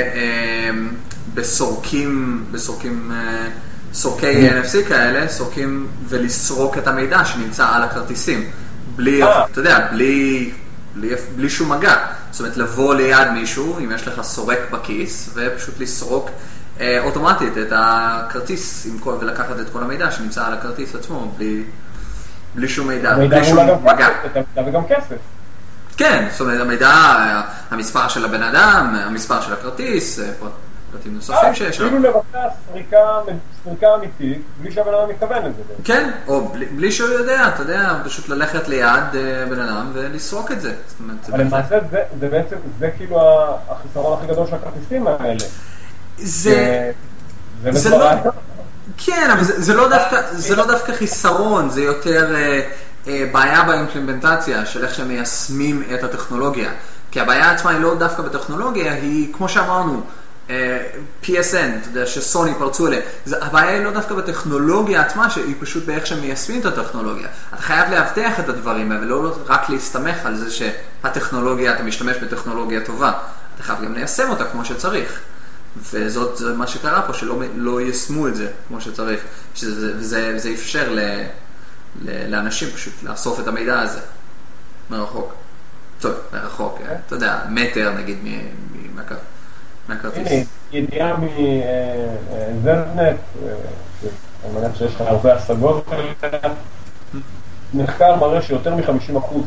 בסורקים, בסורקים, סורקי אן אף סי כאלה, סורקים ולסרוק את המידע שנמצא על הכרטיסים. בלי, אתה יודע, בלי... בלי, בלי שום מגע. זאת אומרת, לבוא ליד מישהו, אם יש לך סורק בכיס, ופשוט לסרוק אה, אוטומטית את הכרטיס, עם כל, ולקחת את כל המידע שנמצא על הכרטיס עצמו, בלי, בלי שום מידע, המידע בלי שום מגע. וגם כסף. כן, זאת אומרת, המידע, המספר של הבן אדם, המספר של הכרטיס, פרטים נוספים שיש לו. כאילו לבצע סריקה אמיתית, בלי שהבן אדם מתכוון לזה. כן, או בלי שהוא יודע, אתה יודע, פשוט ללכת ליד בן אדם ולסרוק את זה. אבל למעשה זה בעצם, זה כאילו החיסרון הכי גדול של הכרטיסים האלה. זה... זה לא... כן, אבל זה לא דווקא חיסרון, זה יותר בעיה באימפלמנטציה של איך שהם מיישמים את הטכנולוגיה. כי הבעיה עצמה היא לא דווקא בטכנולוגיה, היא, כמו שאמרנו, פי אס אן, אתה יודע, שסוני פרצו אליה. הבעיה היא לא דווקא בטכנולוגיה עצמה, שהיא פשוט באיך שהם מיישמים את הטכנולוגיה. אתה חייב להבטיח את הדברים האלה, ולא רק להסתמך על זה שהטכנולוגיה, אתה משתמש בטכנולוגיה טובה. אתה חייב גם ליישם אותה כמו שצריך. וזאת זה מה שקרה פה, שלא לא יישמו את זה כמו שצריך. שזה, וזה, וזה אפשר ל, ל, לאנשים פשוט לאסוף את המידע הזה מרחוק. טוב, מרחוק, אתה יודע, מטר נגיד מהכרטיס. הנה, ידיעה מזרנט, אני מניח שיש לך הרבה השגות, מחקר מראה שיותר מ-חמישים אחוז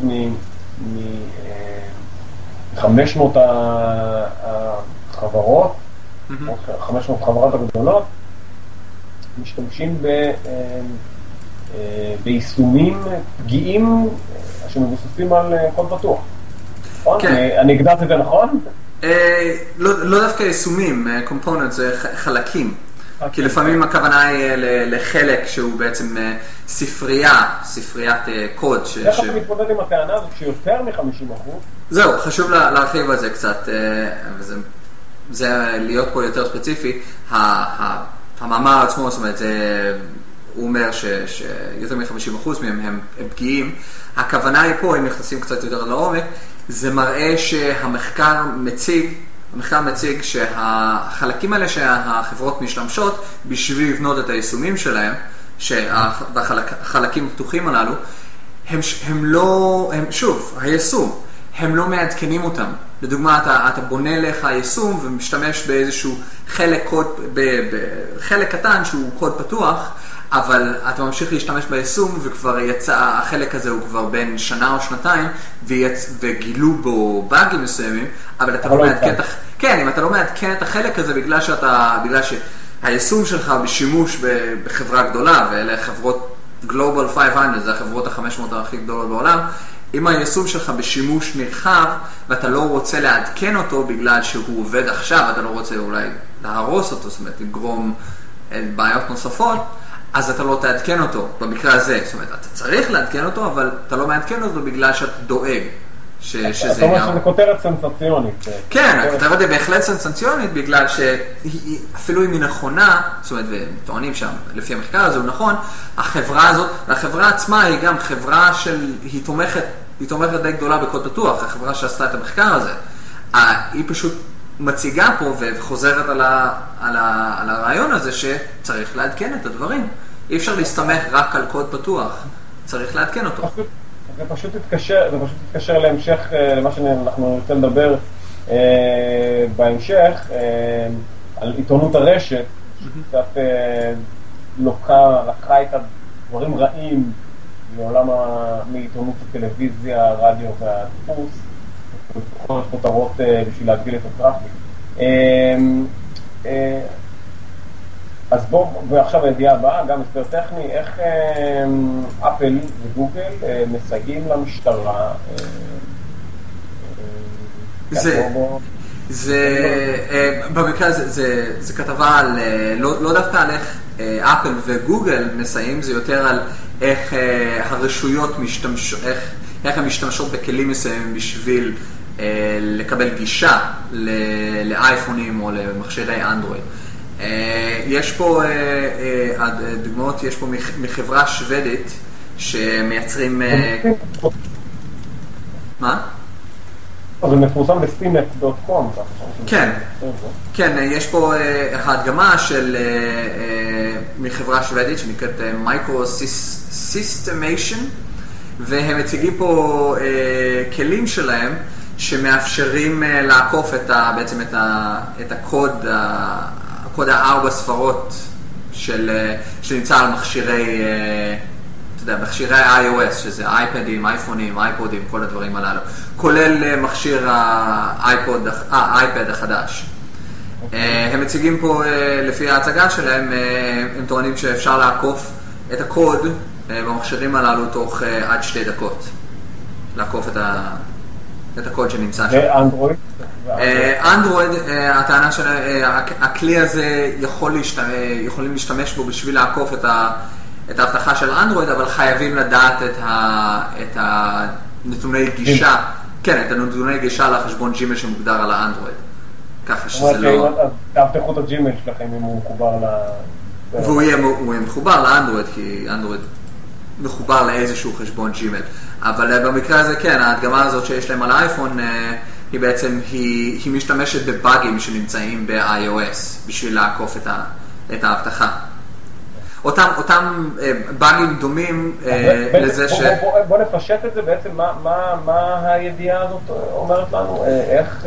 מ-חמש מאות החברות, חמש מאות חברות הגדולות, משתמשים ביישומים פגיעים שמבוססים על קוד פתוח. אני הגדרתי את זה נכון? לא דווקא יישומים, components זה חלקים. כי לפעמים הכוונה היא לחלק שהוא בעצם ספרייה, ספריית קוד. איך אתה מתמודד עם הטענה הזאת שיותר מ-חמישים אחוז? זהו, חשוב להרחיב על זה קצת, זה להיות פה יותר ספציפי. המאמר עצמו, זאת אומרת, הוא אומר שיותר מ-חמישים אחוז מהם הם פגיעים. הכוונה היא פה, אם נכנסים קצת יותר לעומק, זה מראה שהמחקר מציג, המחקר מציג שהחלקים האלה שהחברות משתמשות בשביל לבנות את היישומים שלהם, והחלקים הפתוחים הללו, הם, הם לא, הם, שוב, היישום, הם לא מעדכנים אותם. לדוגמה, אתה, אתה בונה לך היישום ומשתמש באיזשהו חלק קוד, בחלק קטן שהוא קוד פתוח, אבל אתה ממשיך להשתמש ביישום וכבר יצא, החלק הזה הוא כבר בין שנה או שנתיים ויצ... וגילו בו באגים מסוימים, אבל אתה לא מעדכן את החלק, כן, אם אתה לא מעדכן את החלק הזה בגלל שאתה, בגלל שהיישום שלך בשימוש בחברה גדולה, ואלה חברות גלובל חמש מאות, זה החברות ה-חמש מאות הכי גדולות בעולם, אם היישום שלך בשימוש נרחב ואתה לא רוצה לעדכן אותו בגלל שהוא עובד עכשיו, אתה לא רוצה אולי להרוס אותו, זאת אומרת, לגרום בעיות נוספות, אז אתה לא תעדכן אותו, במקרה הזה. זאת אומרת, אתה צריך לעדכן אותו, אבל אתה לא מעדכן אותו בגלל שאתה דואג שזה... אתה אומר שזה כותרת סנסציונית. כן, הכותרת היא בהחלט סנסציונית, בגלל שאפילו אם היא נכונה, זאת אומרת, וטוענים שם, לפי המחקר הזה הוא נכון, החברה הזאת, והחברה עצמה היא גם חברה של... היא תומכת, היא תומכת די גדולה בקוד פתוח, החברה שעשתה את המחקר הזה. היא פשוט מציגה פה וחוזרת על, ה, על, ה, על הרעיון הזה שצריך לעדכן את הדברים. אי אפשר להסתמך רק על קוד פתוח, צריך לעדכן אותו. פשוט, זה פשוט התקשר, זה פשוט התקשר להמשך, למה שאנחנו נרצה לדבר אה, בהמשך, אה, על עיתונות הרשת, שקצת אה, לוקה, לקחה את הדברים רעים מעולם מעיתונות הטלוויזיה, הרדיו והדפוס, בכל כותרות בשביל להגביל את הטראפיק. אז בואו, ועכשיו הידיעה הבאה, גם הסבר טכני, איך אפל וגוגל מסייעים למשטרה. זה, זה, במקרה הזה, זה כתבה על, לא דווקא על איך אפל וגוגל מסייעים, זה יותר על איך הרשויות משתמשות, איך איך הן משתמשות בכלים מסוימים בשביל אה, לקבל גישה ל- לאייפונים או למכשירי אנדרואיד. אה, יש פה, אה, אה, דוגמאות, יש פה מח- מחברה שוודית שמייצרים... אה, מה? זה מפורסם ב-סי-נט דוט קום. כן, כן, יש פה הדגמה של מחברה שוודית שנקראת Microsystematio, והם מציגים פה אה, כלים שלהם שמאפשרים אה, לעקוף את ה, בעצם את, ה, את הקוד, ה, הקוד הארבע ספרות של, אה, שנמצא על מכשירי, אה, אתה יודע, מכשירי iOS, שזה אייפדים, אייפונים, אייפודים, כל הדברים הללו, כולל מכשיר האייפוד, האייפד החדש. הם מציגים פה, לפי ההצגה שלהם, הם טוענים שאפשר לעקוף את הקוד במכשירים הללו תוך עד שתי דקות. לעקוף את, ה... את הקוד שנמצא שם. ואנדרואיד? אנדרואיד, הטענה של הכלי הזה יכול להשתמש, יכולים להשתמש בו בשביל לעקוף את, ה... את ההבטחה של אנדרואיד, אבל חייבים לדעת את, ה... את הנתוני גישה, כן, את הנתוני גישה לחשבון ג'ימל שמוגדר על האנדרואיד. ככה שזה לא... תאבטחו את הג'ימל שלכם אם הוא מחובר ל... והוא יהיה מחובר לאנדרואיד, כי אנדרואיד מחובר לאיזשהו חשבון ג'ימל. אבל במקרה הזה כן, ההדגמה הזאת שיש להם על האייפון, היא בעצם, היא, היא משתמשת בבאגים שנמצאים ב-iOS בשביל לעקוף את, ה, את ההבטחה. אותם, אותם באגים דומים לזה ש... בוא, בוא, בוא נפשט את זה בעצם, מה, מה, מה הידיעה הזאת אומרת לנו? איך...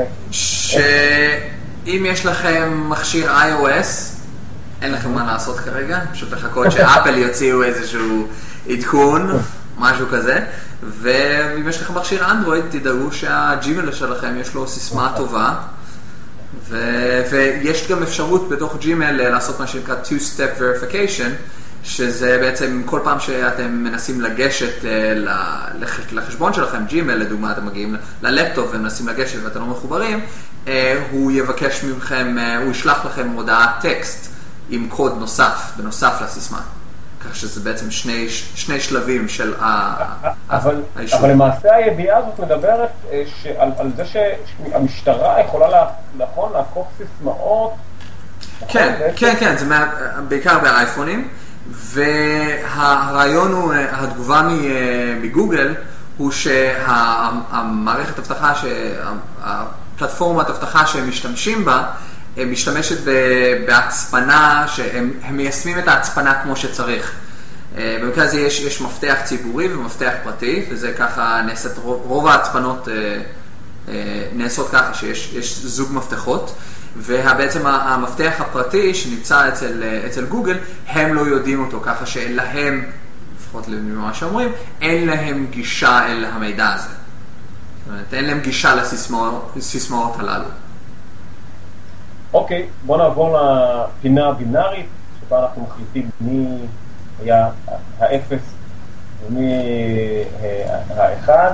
שאם יש לכם מכשיר iOS, אין לכם מה לעשות כרגע, פשוט לחכות שאפל יוציאו איזשהו עדכון, משהו כזה, ואם יש לכם מכשיר אנדרואיד, תדעו שהג'ימל שלכם יש לו סיסמה טובה, ו- ויש גם אפשרות בתוך ג'ימל לעשות מה שנקרא two-step verification, שזה בעצם כל פעם שאתם מנסים לגשת לח- לחשבון שלכם, ג'ימל לדוגמה, אתם מגיעים ללפטופ ומנסים לגשת ואתם לא מחוברים, הוא יבקש מכם, הוא ישלח לכם הודעת טקסט עם קוד נוסף, בנוסף לסיסמה. כך שזה בעצם שני, שני שלבים של אבל, האישור. אבל למעשה הידיעה הזאת מדברת על, על זה שהמשטרה יכולה לה, נכון, לעקוף סיסמאות. כן, כן, כן, זה מה, בעיקר באייפונים, והרעיון הוא, התגובה מגוגל, הוא שהמערכת הבטחה, הפלטפורמת הבטחה שהם משתמשים בה, הם משתמשת בהצפנה, שהם מיישמים את ההצפנה כמו שצריך. במקרה הזה יש, יש מפתח ציבורי ומפתח פרטי, וזה ככה נעשית, רוב ההצפנות נעשות ככה שיש יש זוג מפתחות, ובעצם המפתח הפרטי שנמצא אצל, אצל גוגל, הם לא יודעים אותו, ככה שאין להם, לפחות למה שאומרים, אין להם גישה אל המידע הזה. זאת אומרת, אין להם גישה לסיסמאות הללו. אוקיי, בוא נעבור לפינה הבינארית, שבה אנחנו מחליטים מי היה האפס ומי האחד.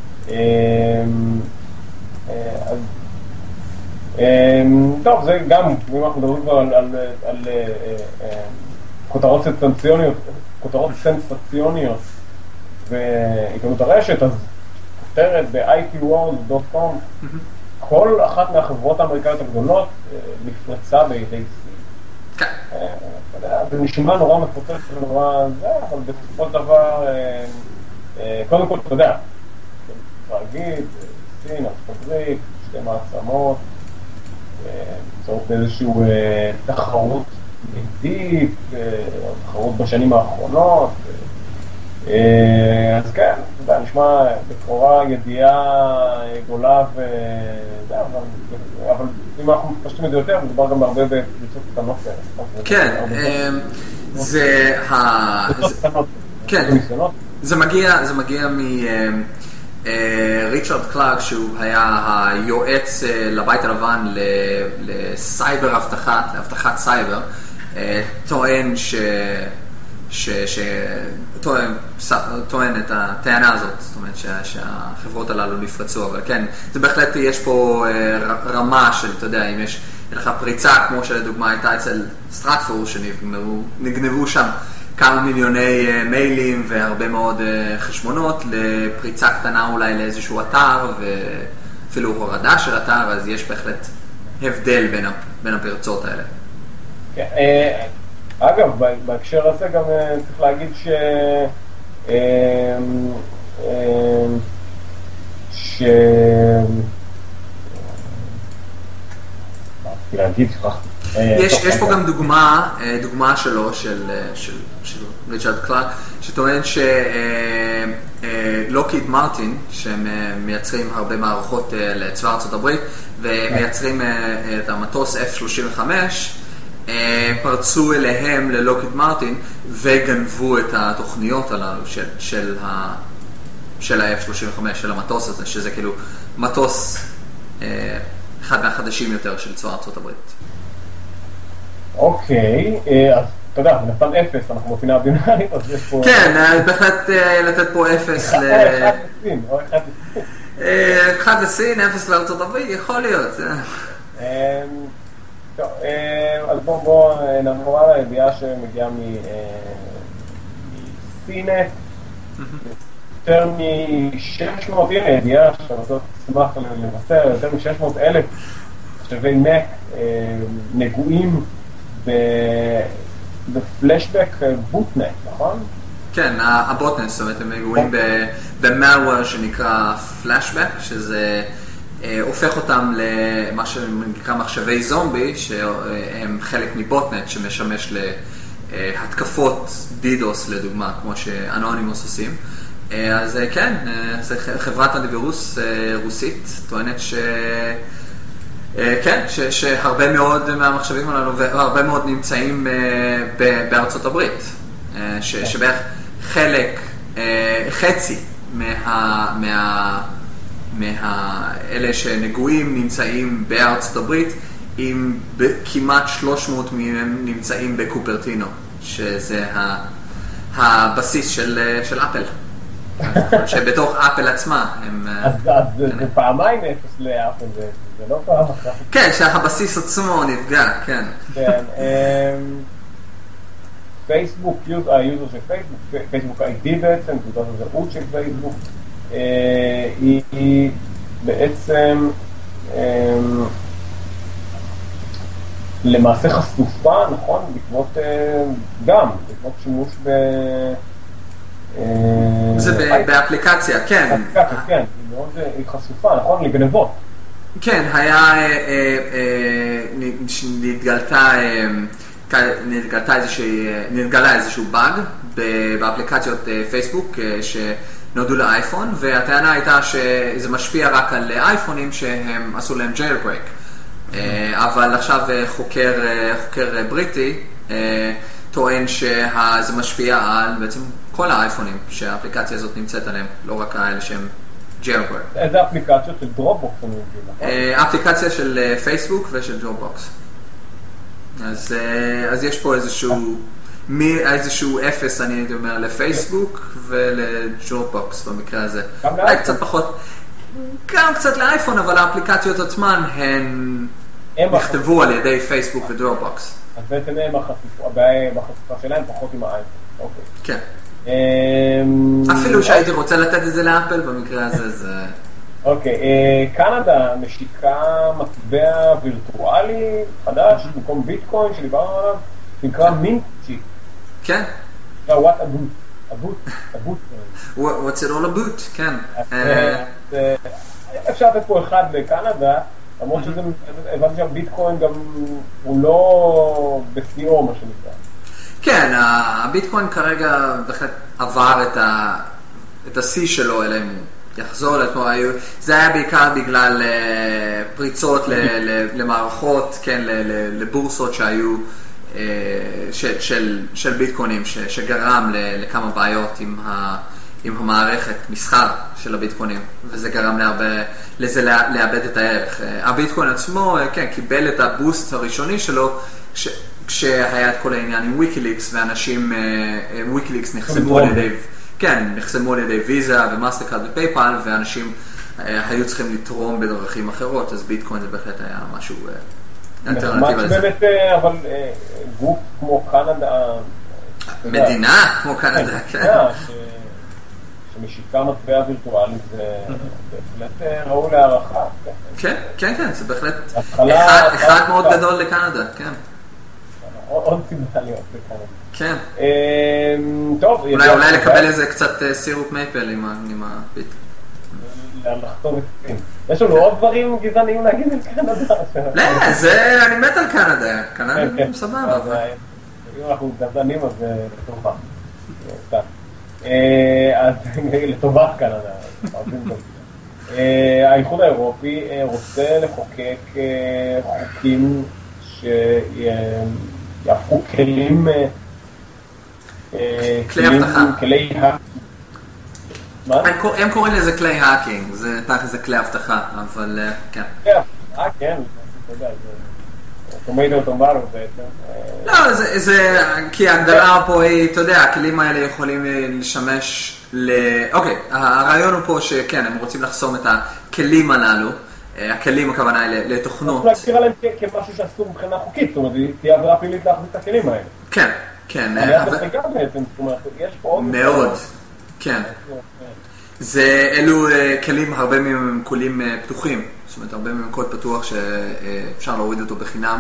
טוב, זה גם, אם אנחנו מדברים כבר על כותרות סנסציוניות, כותרות סנסציוניות ועיתונות הרשת, אז כותרת ב-איי טי וורלד דוט קום, כל אחת מהחברות האמריקאיות הגדולות נפרצה בידי סין. זה נשמע נורא מפוצץ ונורא זה, אבל בסופו של דבר, קודם כל, אתה יודע, להגיד, סין, ארצות הברית, שתי מעצמות, נמצאות באיזשהו תחרות נגדית, תחרות בשנים האחרונות, אז כן, זה נשמע בקרורה ידיעה גדולה וזה, אבל אם אנחנו מפשטים את זה יותר, מדובר גם בהרבה בקבוצות קטנות כאלה. כן, זה זה מגיע זה מגיע מריצ'רד קלארק, שהוא היה היועץ לבית הלבן לסייבר אבטחה, לאבטחת סייבר, טוען ש... שטוען את הטענה הזאת, זאת אומרת שהחברות הללו נפרצו, אבל כן, זה בהחלט יש פה רמה של, אתה יודע, אם יש לך פריצה, כמו שלדוגמה הייתה אצל סטרטפור, שנגנבו שם כמה מיליוני מיילים והרבה מאוד חשבונות, לפריצה קטנה אולי לאיזשהו אתר, ואפילו הורדה של אתר, אז יש בהחלט הבדל בין הפרצות האלה. כן, אגב, בהקשר הזה גם צריך להגיד ש... ש... להגיד לך. יש פה גם דוגמה, דוגמה שלו, של ריצ'רד קלארק, שטוען שלוקיד מרטין, שהם מייצרים הרבה מערכות לצבא ארצות הברית, ומייצרים את המטוס אף שלושים וחמש, פרצו אליהם ללוקהיד מרטין וגנבו את התוכניות הללו של, של, ה, של ה-אף שלושים וחמש, של המטוס הזה, שזה כאילו מטוס אחד מהחדשים יותר של צבא ארצות הברית. אוקיי, אז אתה יודע, נתן אפס, אנחנו מפינה בינארית, אז יש פה... כן, בהחלט לתת פה אפס ל... אחד לסין, או אחד לסין. אחד לסין, אפס לארצות הברית, יכול להיות. טוב, אז בואו נעבור על הידיעה שמגיעה מסינט. יותר מ-שש מאות, הנה ידיעה שאתה תשמח לבשר, יותר מ-שש מאות אלף מחשבי מק נגועים בפלשבק בוטנט, נכון? כן, הבוטנט, זאת אומרת, הם נגועים במלוור שנקרא פלשבק, שזה הופך אותם למה שנקרא מחשבי זומבי, שהם חלק מבוטנט שמשמש להתקפות דידוס לדוגמה, כמו שאנונימוס עושים. אז כן, חברת אנטיווירוס רוסית טוענת ש... כן, שהרבה מאוד מהמחשבים הללו, והרבה מאוד נמצאים בארצות הברית, שבערך חלק, חצי מה... מאלה שנגועים נמצאים בארצות הברית, עם כמעט שלוש מאות מהם נמצאים בקופרטינו, שזה הבסיס של, של אפל. שבתוך אפל עצמה הם... אז זה פעמיים אפס לאפל, זה לא פעם אחת. כן, שהבסיס עצמו נפגע, כן. כן, פייסבוק, היוזר של פייסבוק, פייסבוק איי די בעצם, תעודת הזהות של פייסבוק, היא בעצם למעשה חשופה, נכון? בעקבות גם, בעקבות שימוש ב... זה באפליקציה, כן. באפליקציה, כן, היא מאוד חשופה, נכון? לגנבות. כן, היה, נתגלתה, נתגלתה איזשהו, נתגלה איזשהו באג באפליקציות פייסבוק שנודעו לאייפון, והטענה הייתה שזה משפיע רק על אייפונים שהם עשו להם jailbreak. אבל עכשיו חוקר, חוקר בריטי טוען שזה משפיע על בעצם כל האייפונים שהאפליקציה הזאת נמצאת עליהם, לא רק האלה שהם jailbreak. איזה אפליקציות של דרופבוקס אני מבין, נכון? אפליקציה של פייסבוק ושל דרופבוקס. אז, אז יש פה איזשהו, איזשהו אפס, אני הייתי אומר, לפייסבוק ולדרופבוקס במקרה הזה. אולי קצת פחות, גם קצת לאייפון, אבל האפליקציות עצמן הן נכתבו על ידי פייסבוק ודרופבוקס. אז בעצם הם הבעיה בחשיפה שלהם פחות עם האייפון. אוקיי. כן. אפילו שהייתי רוצה לתת את זה לאפל במקרה הזה, זה... אוקיי, קנדה משיקה מטבע וירטואלי חדש, במקום ביטקוין שדיברנו עליו, נקרא מינטצ'י. כן. What a boot. A boot. A boot. What's it all about? כן. אפשר לתת פה אחד בקנדה, למרות שזה, הבנתי שהביטקוין גם הוא לא בשיאו, מה שנקרא. כן, הביטקוין כרגע בהחלט עבר את ה... את השיא שלו אליהם. יחזור לעצמו, זה היה בעיקר בגלל פריצות למערכות, כן, לבורסות שהיו של, של ביטקוינים, שגרם לכמה בעיות עם, ה, עם המערכת מסחר של הביטקוינים, וזה גרם להרבה, לזה לאבד את הערך. הביטקוין עצמו, כן, קיבל את הבוסט הראשוני שלו, כש, כשהיה את כל העניין עם ויקיליקס, ואנשים, ויקיליקס נחסמו על ידי... כן, נחסמו על ידי ויזה ומאסטרקארד ופייפל, ואנשים היו צריכים לתרום בדרכים אחרות, אז ביטקוין זה בהחלט היה משהו אלטרנטיבה לזה. באמת, אבל גוף כמו קנדה... מדינה כמו קנדה, כן. שמשיקה מטבע וירטואלית זה בהחלט ראוי להערכה. כן, כן, כן, זה בהחלט אחד מאוד גדול לקנדה, כן. עוד סיבה להיות בקנדה. כן. טוב. אולי לקבל איזה קצת סירופ מייפל עם הביט. לחתום את זה. יש לנו עוד דברים גזעניים להגיד על קנדה? לא, זה, אני מת על קנדה. קנדה סבבה. אם אנחנו גזענים אז זה לטובה. אז לטובת קנדה. האיחוד האירופי רוצה לחוקק חוקים יהפכו כלים... כלי אבטחה. כלי... הם קוראים לזה כלי האקינג, זה תכף זה כלי אבטחה, אבל כן. אה, כן, אתה יודע, זה טומטו טומטו בעצם. לא, זה, כי ההגדלה פה היא, אתה יודע, הכלים האלה יכולים לשמש ל... אוקיי, הרעיון הוא פה שכן, הם רוצים לחסום את הכלים הללו, הכלים הכוונה היא לתוכנות. צריך להגדיר עליהם כמשהו שאסור מבחינה חוקית, זאת אומרת, תהיה עבירה פלילית להחזיק את הכלים האלה. כן, כן. אני אוהב את זה בעצם, זאת אומרת, יש פה עוד... מאוד, כן. זה, אלו כלים, הרבה מהם הם כלים פתוחים, זאת אומרת, הרבה מהם קוד פתוח שאפשר להוריד אותו בחינם,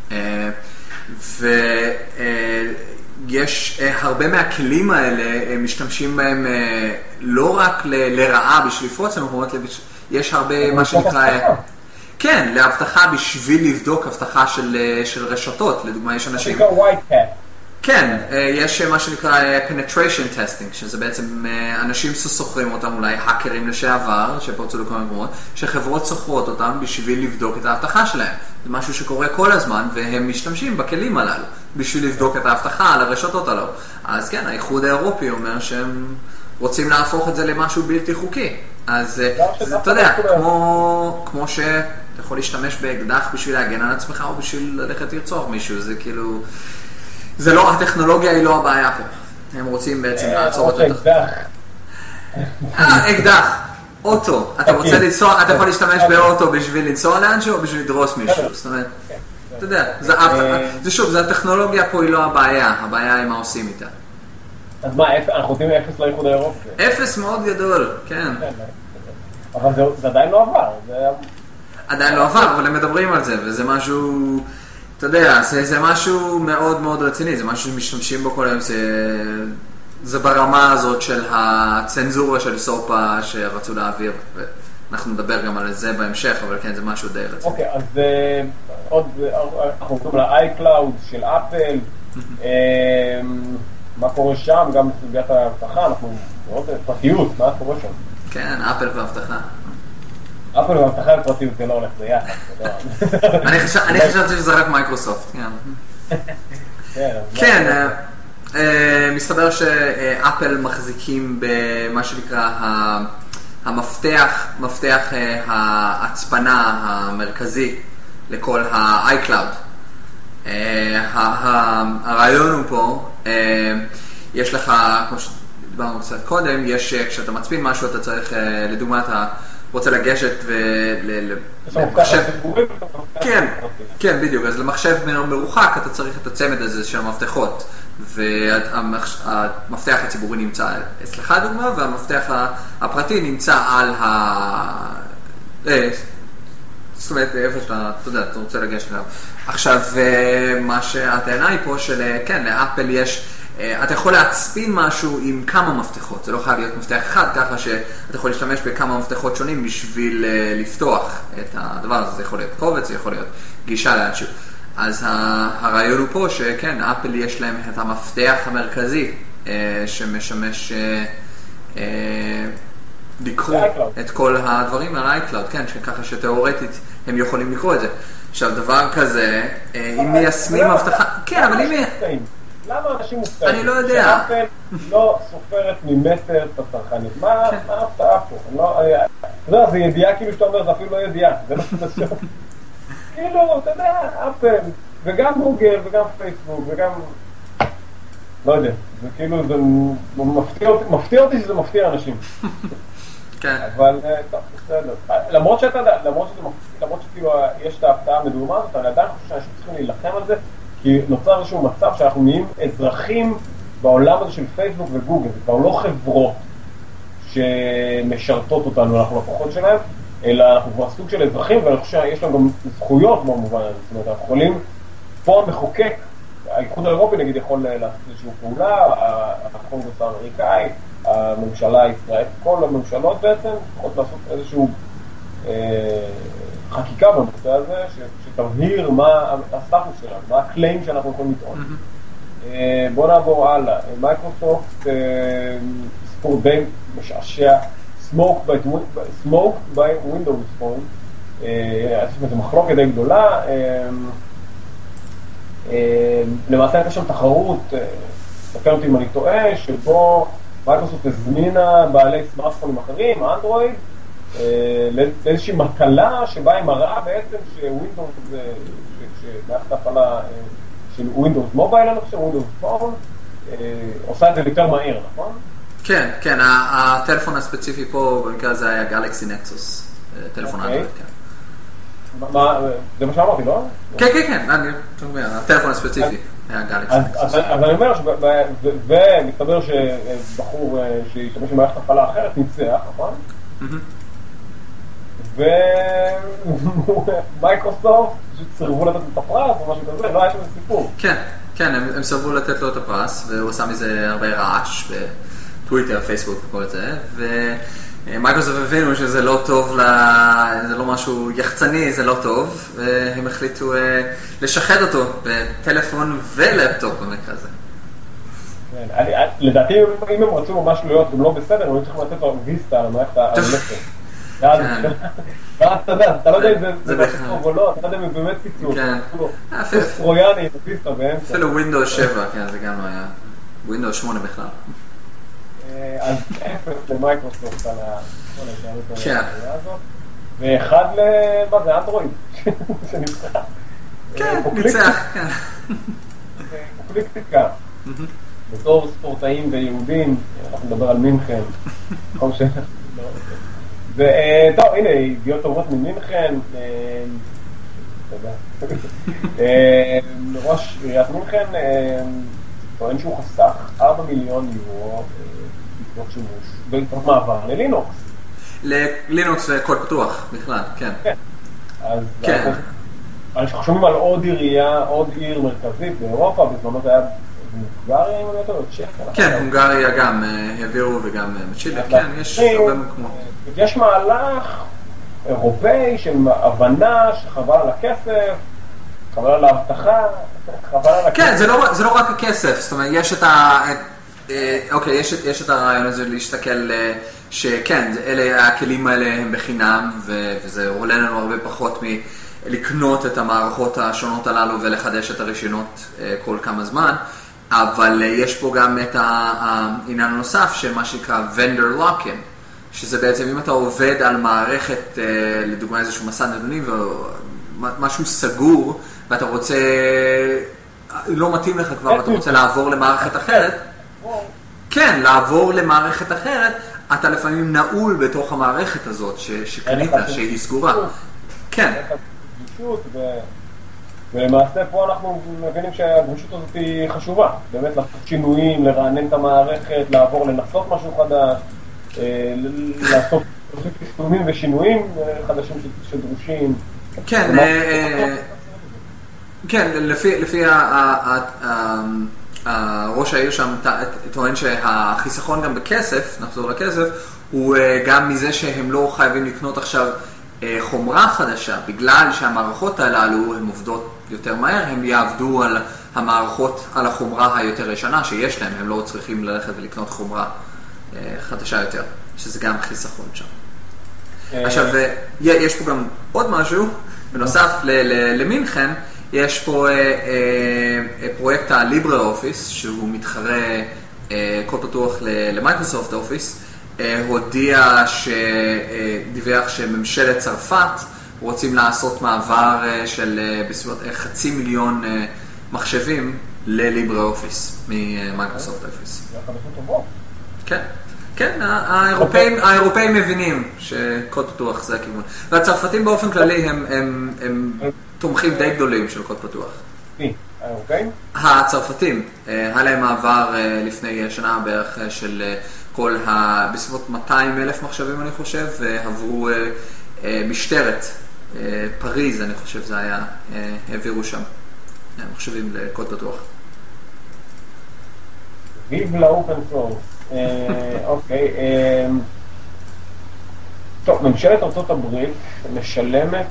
ויש הרבה מהכלים האלה, משתמשים בהם לא רק לרעה בשביל לפרוץ למקומות, יש הרבה מה שנקרא... כן, להבטחה בשביל לבדוק הבטחה של, של רשתות, לדוגמה יש אנשים... זה נקרא white hat. כן, יש מה שנקרא penetration testing, שזה בעצם אנשים ששוכרים אותם, אולי האקרים לשעבר, שפרצו לכל מיני מקומות, שחברות שוכרות אותם בשביל לבדוק את ההבטחה שלהם. זה משהו שקורה כל הזמן, והם משתמשים בכלים הללו, בשביל לבדוק את ההבטחה על הרשתות הללו. אז כן, האיחוד האירופי אומר שהם רוצים להפוך את זה למשהו בלתי חוקי. אז אתה יודע, כמו, כמו שאתה יכול להשתמש באקדח בשביל להגן על עצמך, או בשביל ללכת לרצוח מישהו, זה כאילו... זה לא, הטכנולוגיה היא לא הבעיה פה. הם רוצים בעצם לעצור את אקדח. אה, אקדח. אוטו. אתה רוצה לנסוע, אתה יכול להשתמש באוטו בשביל לנסוע לאנשהו או בשביל לדרוס מישהו. זאת אומרת, אתה יודע, זה שוב, זה הטכנולוגיה פה היא לא הבעיה. הבעיה היא מה עושים איתה. אז מה, אנחנו רוצים אפס לאיחוד האירופי? אפס מאוד גדול, כן. אבל זה עדיין לא עבר. עדיין לא עבר, אבל הם מדברים על זה, וזה משהו... אתה יודע, זה, זה משהו מאוד מאוד רציני, זה משהו שמשתמשים בו כל היום, זה, זה ברמה הזאת של הצנזורה של סופה שרצו להעביר, ואנחנו נדבר גם על זה בהמשך, אבל כן, זה משהו די רציני. אוקיי, אז עוד, אנחנו עוברים ל-iCloud של אפל, מה קורה שם, גם בסוגיית ההבטחה, אנחנו רואים את פרטיות, מה קורה שם? כן, אפל והבטחה. אפל והבטחה לפרטיות זה לא הולך, זה יחד. אני חשבתי שזה רק מייקרוסופט, כן. כן, מסתבר שאפל מחזיקים במה שנקרא המפתח, מפתח ההצפנה המרכזי לכל ה-iCloud. הרעיון הוא פה, יש לך, כמו שדיברנו קצת קודם, יש, כשאתה מצפין משהו אתה צריך, לדוגמה אתה רוצה לגשת ולמחשב... כן, כן, בדיוק. אז למחשב מרוחק אתה צריך את הצמד הזה של המפתחות. והמפתח הציבורי נמצא אצלך דוגמה, והמפתח הפרטי נמצא על ה... זאת אומרת, איפה שאתה, אתה יודע, אתה רוצה לגשת אליו. עכשיו, מה שהטענה היא פה של, כן, לאפל יש... אתה יכול להצפין משהו עם כמה מפתחות, זה לא חייב להיות מפתח אחד, ככה שאתה יכול להשתמש בכמה מפתחות שונים בשביל לפתוח את הדבר הזה, זה יכול להיות קובץ, זה יכול להיות גישה לאנשהו. אז הרעיון הוא פה שכן, אפל יש להם את המפתח המרכזי שמשמש לקרוא את כל הדברים על iCloud, כן, ככה שתיאורטית הם יכולים לקרוא את זה. עכשיו, דבר כזה, אם מיישמים הבטחה, כן, אבל אם... למה אנשים מופתעים? אני לא יודע. שאפל לא סופרת ממטר את הצרכנית. מה ההפתעה פה? אתה יודע, זה ידיעה כאילו שאתה אומר, זה אפילו לא ידיעה. זה לא חשוב. כאילו, אתה יודע, אפל, וגם גוגל, וגם פייסבוק, וגם... לא יודע. זה כאילו, זה מפתיע אותי שזה מפתיע אנשים. כן. אבל, טוב, בסדר. למרות שאתה יודע, למרות שכאילו יש את ההפתעה המדומה הזאת, אני עדיין חושב שאנשים צריכים להילחם על זה, כי נוצר איזשהו מצב שאנחנו נהיים אזרחים בעולם הזה של פייסבוק וגוגל, זה כבר לא חברות שמשרתות אותנו, אנחנו לקוחות שלהם, אלא אנחנו כבר סוג של אזרחים, ואני חושב שיש לנו גם זכויות במובן הזה, זאת אומרת, אנחנו יכולים, פה המחוקק, האיחוד האירופי נגיד יכול לעשות איזושהי פעולה, הקונגרס האמריקאי, הממשלה הישראלית, כל הממשלות בעצם, יכולות לעשות איזשהו אה, חקיקה בנושא הזה, ש... שתבהיר מה הסטטוס שלנו, מה הקליים שאנחנו יכולים לטעון. Mm-hmm. בואו נעבור הלאה. מייקרוסופט, סיפור די משעשע, Smoke by, Smoke by Windows Phone, זו מחלוקת די גדולה. למעשה הייתה שם תחרות, תקן אותי אם אני טועה, שבו מייקרוסופט הזמינה בעלי סמארטפונים אחרים, אנדרואיד, לאיזושהי מטלה שבה היא מראה בעצם שווינדוס, שמערכת ההפעלה של ווינדוס מובייל, אני חושב, ווינדוס פון, עושה את זה יותר מהיר, נכון? כן, כן, הטלפון הספציפי פה במקרה הזה היה גלקסי נקסוס, טלפון אנדרואיד, כן. זה מה שאמרתי, לא? כן, כן, כן, אני אומר, הטלפון הספציפי היה גלקסי נקסוס. אז אני אומר, ומסתבר שבחור שהשתמש במערכת הפעלה אחרת ניצח, נכון? ומייקרוסופט שצריבו לתת את הפרס או משהו כזה, לא היה שם סיפור. כן, כן, הם סרבו לתת לו את הפרס, והוא עשה מזה הרבה רעש בטוויטר, פייסבוק וכל זה, ומייקרוסופט הבינו שזה לא טוב, זה לא משהו יחצני, זה לא טוב, והם החליטו לשחד אותו בטלפון ולפטופ במקרה הזה. לדעתי, אם הם רצו ממש להיות גם לא בסדר, הם צריכים לתת לו ויסטה על המערכת האלקטרית. אתה יודע, אתה לא יודע אם זה טוב או לא, אתה לא יודע אם באמת פיצור. סוס טרויאני, ויסטה באמצע. אפילו ווינדוס שבע, כן, זה גם לא היה. ווינדוס שמונה בכלל. אז אפס למייקרוסופט על ההתנהלות הזאת. ואחד ל... מה זה, אנדרואיד? שניצח. כן, ניצח, כן. פופוליקטיקה. בתור ספורטאים ויהודים, אנחנו נדבר על מינכן. וטוב, הנה, ידיעות טובות ממינכן. ראש עיריית מינכן טוען שהוא חסך ארבעה מיליון יורו בעקבות שימוש, בעקבות מעבר ללינוקס. ללינוקס וקוד פתוח בכלל, כן. אז אנחנו שומעים על עוד עירייה, עוד עיר מרכזית באירופה, בזמנו זה היה הונגריה, אם אני לא טועה, צ'כיה. כן, הונגריה גם העבירו וגם צ'ילה, כן, יש הרבה מקומות. יש מהלך אירופאי של הבנה שחבל על הכסף, חבל על ההבטחה, חבל על הכסף. כן, זה לא, זה לא רק הכסף, זאת אומרת, יש את ה... אוקיי, יש, יש את הרעיון הזה להסתכל שכן, אלה, הכלים האלה הם בחינם, וזה עולה לנו הרבה פחות מלקנות את המערכות השונות הללו ולחדש את הרישיונות כל כמה זמן, אבל יש פה גם את העניין הנוסף של מה שנקרא vendor lock-in, שזה בעצם אם אתה עובד על מערכת, לדוגמה איזשהו מסד נתונים, משהו סגור, ואתה רוצה, לא מתאים לך כבר, ואתה רוצה לעבור למערכת אחרת, כן, לעבור למערכת אחרת, אתה לפעמים נעול בתוך המערכת הזאת שקנית, שהיא סגורה. כן. ולמעשה פה אנחנו מבינים שהגמישות הזאת היא חשובה, באמת לעשות שינויים, לרענן את המערכת, לעבור לנסות משהו חדש, לעשות יישומים ושינויים חדשים שדרושים. כן, כן, לפי ראש העיר שם טוען שהחיסכון גם בכסף, נחזור לכסף, הוא גם מזה שהם לא חייבים לקנות עכשיו חומרה חדשה, בגלל שהמערכות הללו הן עובדות יותר מהר, הם יעבדו על המערכות, על החומרה היותר ישנה שיש להם, הם לא צריכים ללכת ולקנות חומרה חדשה יותר, שזה גם חיסכון שם. עכשיו, יש פה גם עוד משהו, בנוסף למינכן, יש פה פרויקט הליברה אופיס, שהוא מתחרה קוד פתוח למייקרוסופט אופיס, הודיע שדיווח שממשלת צרפת רוצים לעשות מעבר של בסביבות חצי מיליון מחשבים לליברה אופיס ממייקרוסופט אופיס. זה חדשות טובות. כן. כן, האירופאים, האירופאים מבינים שקוד פתוח זה הכיוון. והצרפתים באופן כללי הם, הם, הם תומכים די גדולים של קוד פתוח. מי? האירופאים? הצרפתים. היה להם מעבר לפני שנה בערך של כל ה... בסביבות מאתיים אלף מחשבים אני חושב, ועברו משטרת פריז, אני חושב זה היה, העבירו שם מחשבים לקוד פתוח. ויב לאופן סורס. אוקיי, טוב, ממשלת ארצות הברית משלמת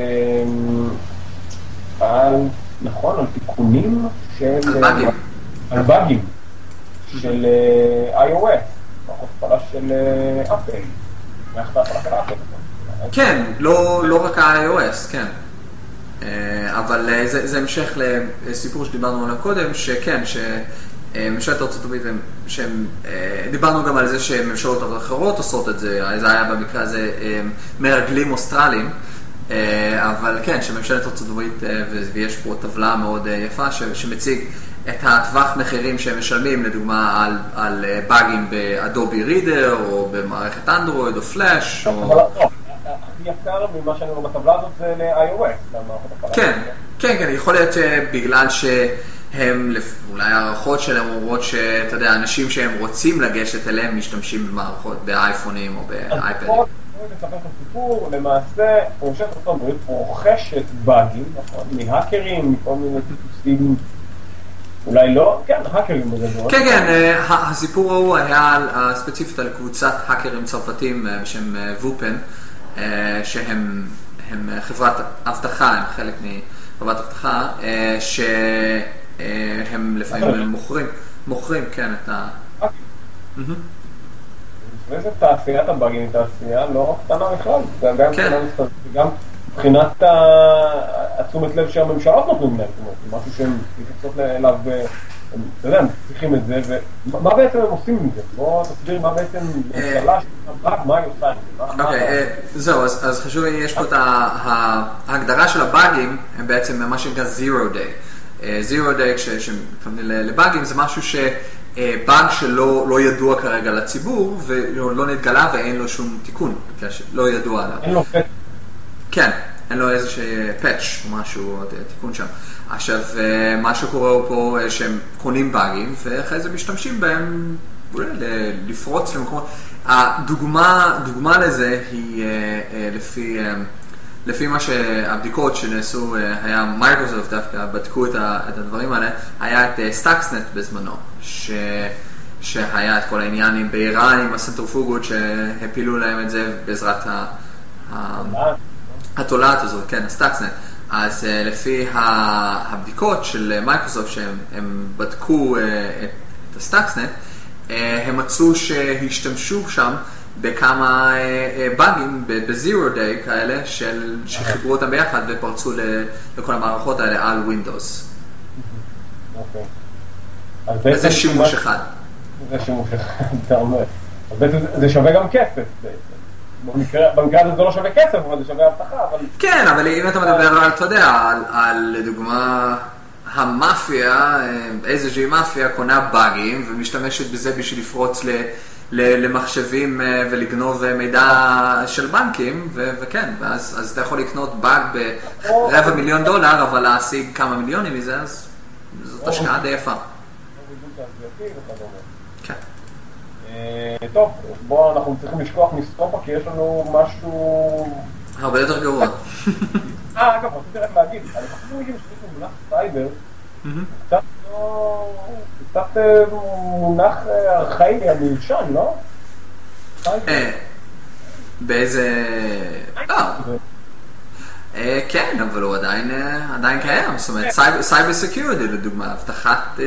על, נכון, על תיקונים של... על באגים. על באגים של iOS, מערכות הפעלה של אפל, מערכת ההפעלה של אפל. כן, לא רק ה-iOS, כן. אבל זה, זה המשך לסיפור שדיברנו עליו קודם, שכן, שממשלת ארצות הברית, שהם, דיברנו גם על זה שממשלות אחרות עושות את זה, זה היה במקרה הזה מרגלים אוסטרליים, אבל כן, שממשלת ארצות הברית, ויש פה טבלה מאוד יפה שמציג את הטווח מחירים שהם משלמים, לדוגמה על, על באגים באדובי רידר, או במערכת אנדרואיד, או פלאש, או... הכי יקר ממה שאני רואה בטבלה הזאת זה ל-iOS. כן, כן, כן, יכול להיות שבגלל שהם, אולי הערכות שלהם אומרות שאתה יודע, אנשים שהם רוצים לגשת אליהם משתמשים במערכות, באייפונים או באייפדים. אז בואו נספר את הסיפור, למעשה, ממשלת ארצות הברית רוכשת באגים, נכון, מהאקרים, מכל מיני טיפוסים, אולי לא, כן, האקרים בגדול. כן, כן, הסיפור ההוא היה ספציפית על קבוצת האקרים צרפתים בשם וופן, שהם הם חברת אבטחה, הם חלק מחברת אבטחה, שהם לפעמים מוכרים, מוכרים, כן, את ה... וזה תעשיית הבאגים היא תעשייה לא קטנה בכלל, זה גם מבחינה מסתובבת, גם מבחינת התשומת לב שהממשלות נותנים להם, זאת אומרת, משהו שהם מתייחסות אליו, אתה יודע, הם צריכים את זה, ומה בעצם הם עושים עם זה? בוא תסביר מה בעצם ממשלה, מה היא עושה עם זה? אוקיי, זהו, אז חשוב לי, יש פה את ההגדרה של הבאגים, הם בעצם מה שנקרא Zero Day. Zero Day, כשמתכוונים לבאגים, זה משהו ש... באג שלא לא ידוע כרגע לציבור, ולא נתגלה ואין לו שום תיקון, לא ידוע עליו. אין לו פאץ'. כן, אין לו איזה פאץ' או משהו, תיקון שם. עכשיו, מה שקורה פה, שהם קונים באגים, ואחרי זה משתמשים בהם לפרוץ למקומות. הדוגמה, דוגמה לזה היא לפי, לפי מה שהבדיקות שנעשו, היה מייקרוסופט דווקא, בדקו את הדברים האלה, היה את סטאקסנט בזמנו, ש... שהיה את כל העניינים באיראן עם הסנטרופוגות שהפילו להם את זה בעזרת ה... התולעת הזאת, כן, הסטאקסנט. אז לפי הבדיקות של מייקרוסופט שהם בדקו את הסטאקסנט, הם מצאו שהשתמשו שם בכמה באגים בזירו דיי כאלה של, שחיברו אותם ביחד ופרצו לכל המערכות האלה על ווינדוס. אוקיי. וזה שימוש אחד. זה שימוש אחד, אתה אומר. אז בעצם זה שווה גם כסף. במקרה הזה זה לא שווה כסף, אבל זה שווה הבטחה. כן, אבל אם אתה מדבר על, אתה יודע, על לדוגמה המאפיה, איזושהי מאפיה קונה באגים ומשתמשת בזה בשביל לפרוץ ל... למחשבים ולגנוב מידע של בנקים, וכן, אז אתה יכול לקנות באג ברבע מיליון דולר, אבל להשיג כמה מיליונים מזה, אז זאת השקעה די יפה. כן. טוב, בואו אנחנו צריכים לשכוח מסטופה, כי יש לנו משהו... הרבה יותר גרוע. אה, אגב, רציתי רק להגיד, אני חושב להגיד שיש מונח סייבר, קצת לא... קצת מונח ארכאי מיושן, לא? באיזה... כן, אבל הוא עדיין קיים, זאת אומרת, סייבר סקיוריטי לדוגמה, הבטחת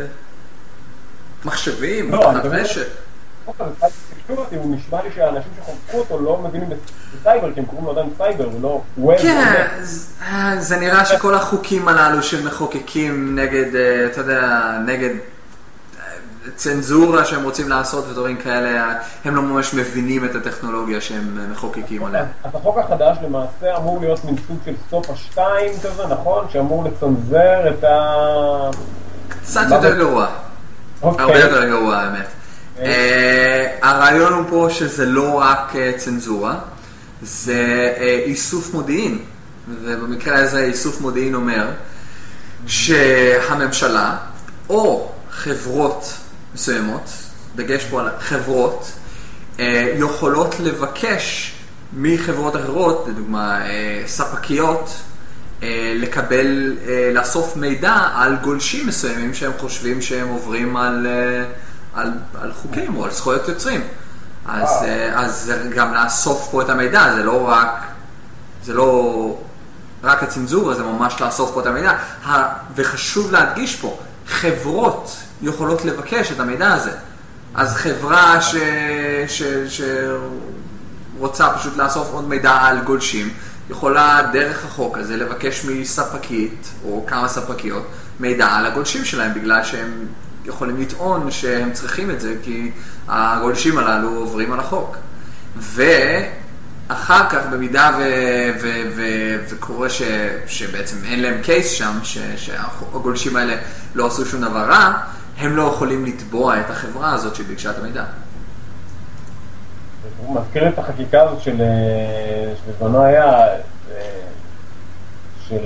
מחשבים, הבטחת רשת. סייבר סקיוריטי הוא נשמע לי שהאנשים שחוקרו אותו לא מבינים בסייבר, כי הם קוראים לו עדיין סייבר ולא ווב. כן, זה נראה שכל החוקים הללו של מחוקקים נגד, אתה יודע, נגד צנזורה שהם רוצים לעשות ודברים כאלה, הם לא ממש מבינים את הטכנולוגיה שהם מחוקקים עליה. אז החוק החדש למעשה אמור להיות מין סוג של סופה שתיים כזה, נכון? שאמור לצנזר את ה... קצת יותר גרוע. הרבה יותר גרוע, האמת. הרעיון הוא פה שזה לא רק צנזורה, זה איסוף מודיעין. ובמקרה הזה איסוף מודיעין אומר שהממשלה או חברות מסוימות, דגש פה על חברות, יכולות לבקש מחברות אחרות, לדוגמה ספקיות, לקבל, לאסוף מידע על גולשים מסוימים שהם חושבים שהם עוברים על, על, על חוקים או על זכויות יוצרים. אז, אז גם לאסוף פה את המידע, זה לא רק, זה לא רק הצנזורה, זה ממש לאסוף פה את המידע. וחשוב להדגיש פה, חברות יכולות לבקש את המידע הזה. אז חברה ש... ש... שרוצה פשוט לאסוף עוד מידע על גולשים, יכולה דרך החוק הזה לבקש מספקית או כמה ספקיות מידע על הגולשים שלהם, בגלל שהם יכולים לטעון שהם צריכים את זה, כי הגולשים הללו עוברים על החוק. ואחר כך, במידה ו- ו- ו- וקורה ש- שבעצם אין להם קייס שם, ש- שהגולשים האלה לא עשו שום דבר רע, הם לא יכולים לתבוע את החברה הזאת שביקשה את המידע. הוא מזכיר את החקיקה הזאת של, שבזמנו היה, של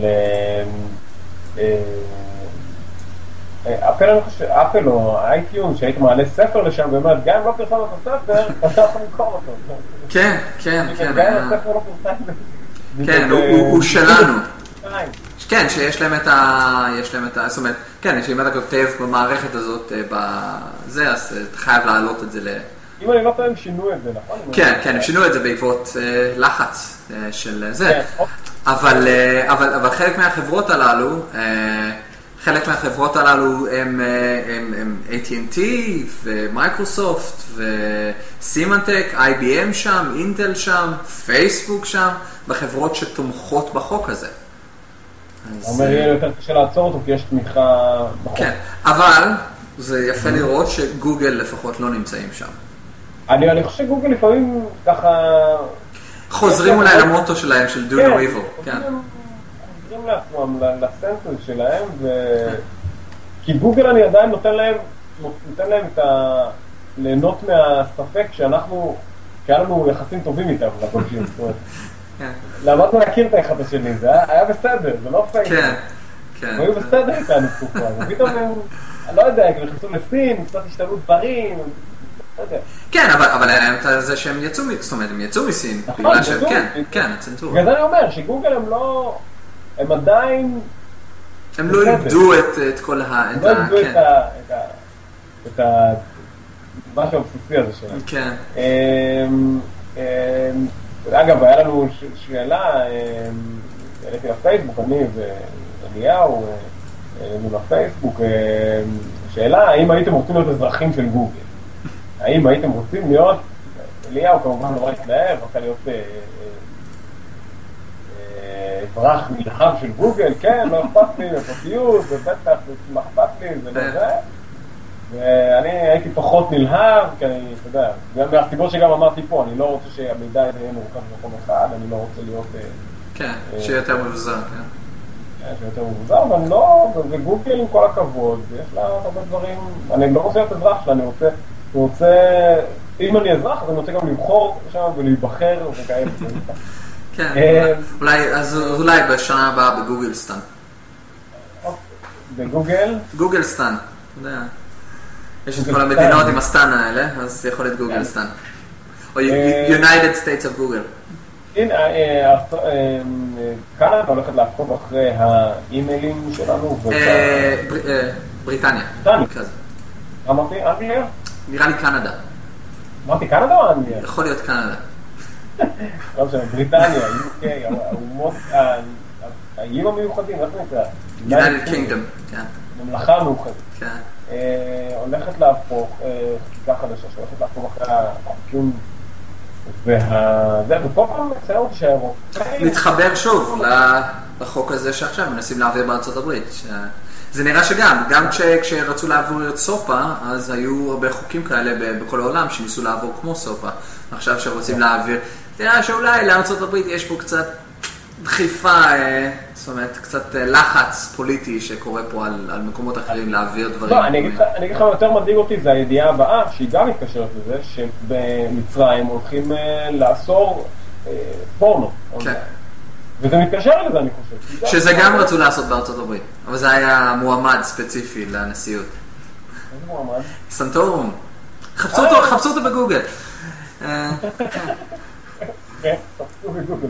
אפל, אני חושב, אפל או אייטיון, שהיית מעלה ספר לשם, ואומרת, גם אם לא פרסמת את הספר, אתה יכול למכור אותו. כן, כן, כן. גם אם הספר לא פרסמת. כן, הוא שלנו. כן, שיש להם את ה... יש להם את ה... זאת אומרת, כן, שאם אתה כותב במערכת הזאת, בזה, אז אתה חייב להעלות את זה ל... אם אני לא טועה, הם שינו את זה, נכון? כן, כן, הם שינו את זה בעקבות לחץ של זה. אבל חלק מהחברות הללו, חלק מהחברות הללו הם איי טי אנד טי ומייקרוסופט וסימנטק, איי בי אם שם, אינטל שם, פייסבוק שם, בחברות שתומכות בחוק הזה. אומר, יהיה יותר קשה לעצור אותו, כי יש תמיכה בחוק. כן, אבל זה יפה לראות שגוגל לפחות לא נמצאים שם. אני, אני חושב שגוגל לפעמים ככה... חוזרים אולי למוטו שלהם, של do no evil. כן. חוזרים לעצמם, לסנסס שלהם, ו... כי גוגל אני עדיין נותן להם, נותן להם את ה... ליהנות מהספק שאנחנו, כי היה לנו יחסים טובים איתם, לגולשים. למדנו להכיר את האחד השני, זה היה בסדר, זה לא פייק. כן, כן. והיו בסדר איתנו תקופה, ופתאום הם, אני לא יודע, הם נכנסו לסין, קצת השתנו דברים, כן, אבל היה זה שהם יצאו, זאת אומרת, הם יצאו מסין, בגלל שהם, כן, כן, הצנטור. וזה אני אומר, שגוגל הם לא, הם עדיין... הם לא איבדו את כל ה... הם לא איבדו את המשהו הבסיסי הזה שלהם. כן. אגב, היה לנו שאלה, העליתי לפייסבוק, אני ואליהו, העלינו לפייסבוק, שאלה, האם הייתם רוצים להיות אזרחים של גוגל? האם הייתם רוצים להיות, אליהו כמובן לא רק להתלהב, רוצה להיות אזרח נלחם של גוגל, כן, לא אכפת לי, בפרטיות, ובטח, מה אכפת לי, זה לא זה. ואני הייתי פחות נלהב, כי אני, אתה יודע, מהסיבות שגם אמרתי פה, אני לא רוצה שהמידע יהיה מורכב במקום אחד, אני לא רוצה להיות... כן, שיהיה יותר מבוזר, כן. כן, שיהיה יותר מבוזר, אבל לא, וגוגל עם כל הכבוד, יש לה הרבה דברים, אני לא רוצה להיות אזרח שלה, אני רוצה... אני רוצה, אם אני אזרח, אז אני רוצה גם לבחור שם ולהיבחר וכאלה. כן, אולי, אז אולי בשנה הבאה בגוגלסטן. בגוגל? גוגלסטן, אתה יודע. יש את כל המדינות עם הסטן האלה, אז יכול להיות גוגלסטן. או United States of Google. הנה, קנדה הולכת לעקוב אחרי האימיילים שלנו. בריטניה. בריטניה. אמרתי, אנגליה? נראה לי קנדה. אמרתי קנדה או אנגליה? יכול להיות קנדה. לא משנה, בריטניה, יו קיי, האומות, האיים המיוחדים, איך זה נקרא? United Kingdom, כן. ממלכה המאוחדת. כן. הולכת להפוך, חקיקה חדשה, שהולכת להפוך אחרי החוקים, וזה, וכל פעם מציין אותי שהאירופאים... להתחבר שוב לחוק הזה שעכשיו מנסים להעביר בארצות הברית. זה נראה שגם, גם כשרצו לעבור את סופה, אז היו הרבה חוקים כאלה בכל העולם שניסו לעבור כמו סופה. עכשיו שרוצים להעביר, תראה שאולי לארצות הברית יש פה קצת דחיפה, זאת אומרת, קצת לחץ פוליטי שקורה פה על, על מקומות אחרים להעביר דברים. לא, אני אגיד לך, יותר מדאיג אותי, זה הידיעה הבאה, שהיא גם מתקשרת לזה, שבמצרים הולכים לאסור פורנו. כן. וזה מתקשר לזה, אני חושב. שזה גם רצו לעשות בארצות הברית, אבל זה היה מועמד ספציפי לנשיאות. איזה מועמד? סנטורום. חפשו אותו, חפשו אותו בגוגל. כן, חפשו בגוגל.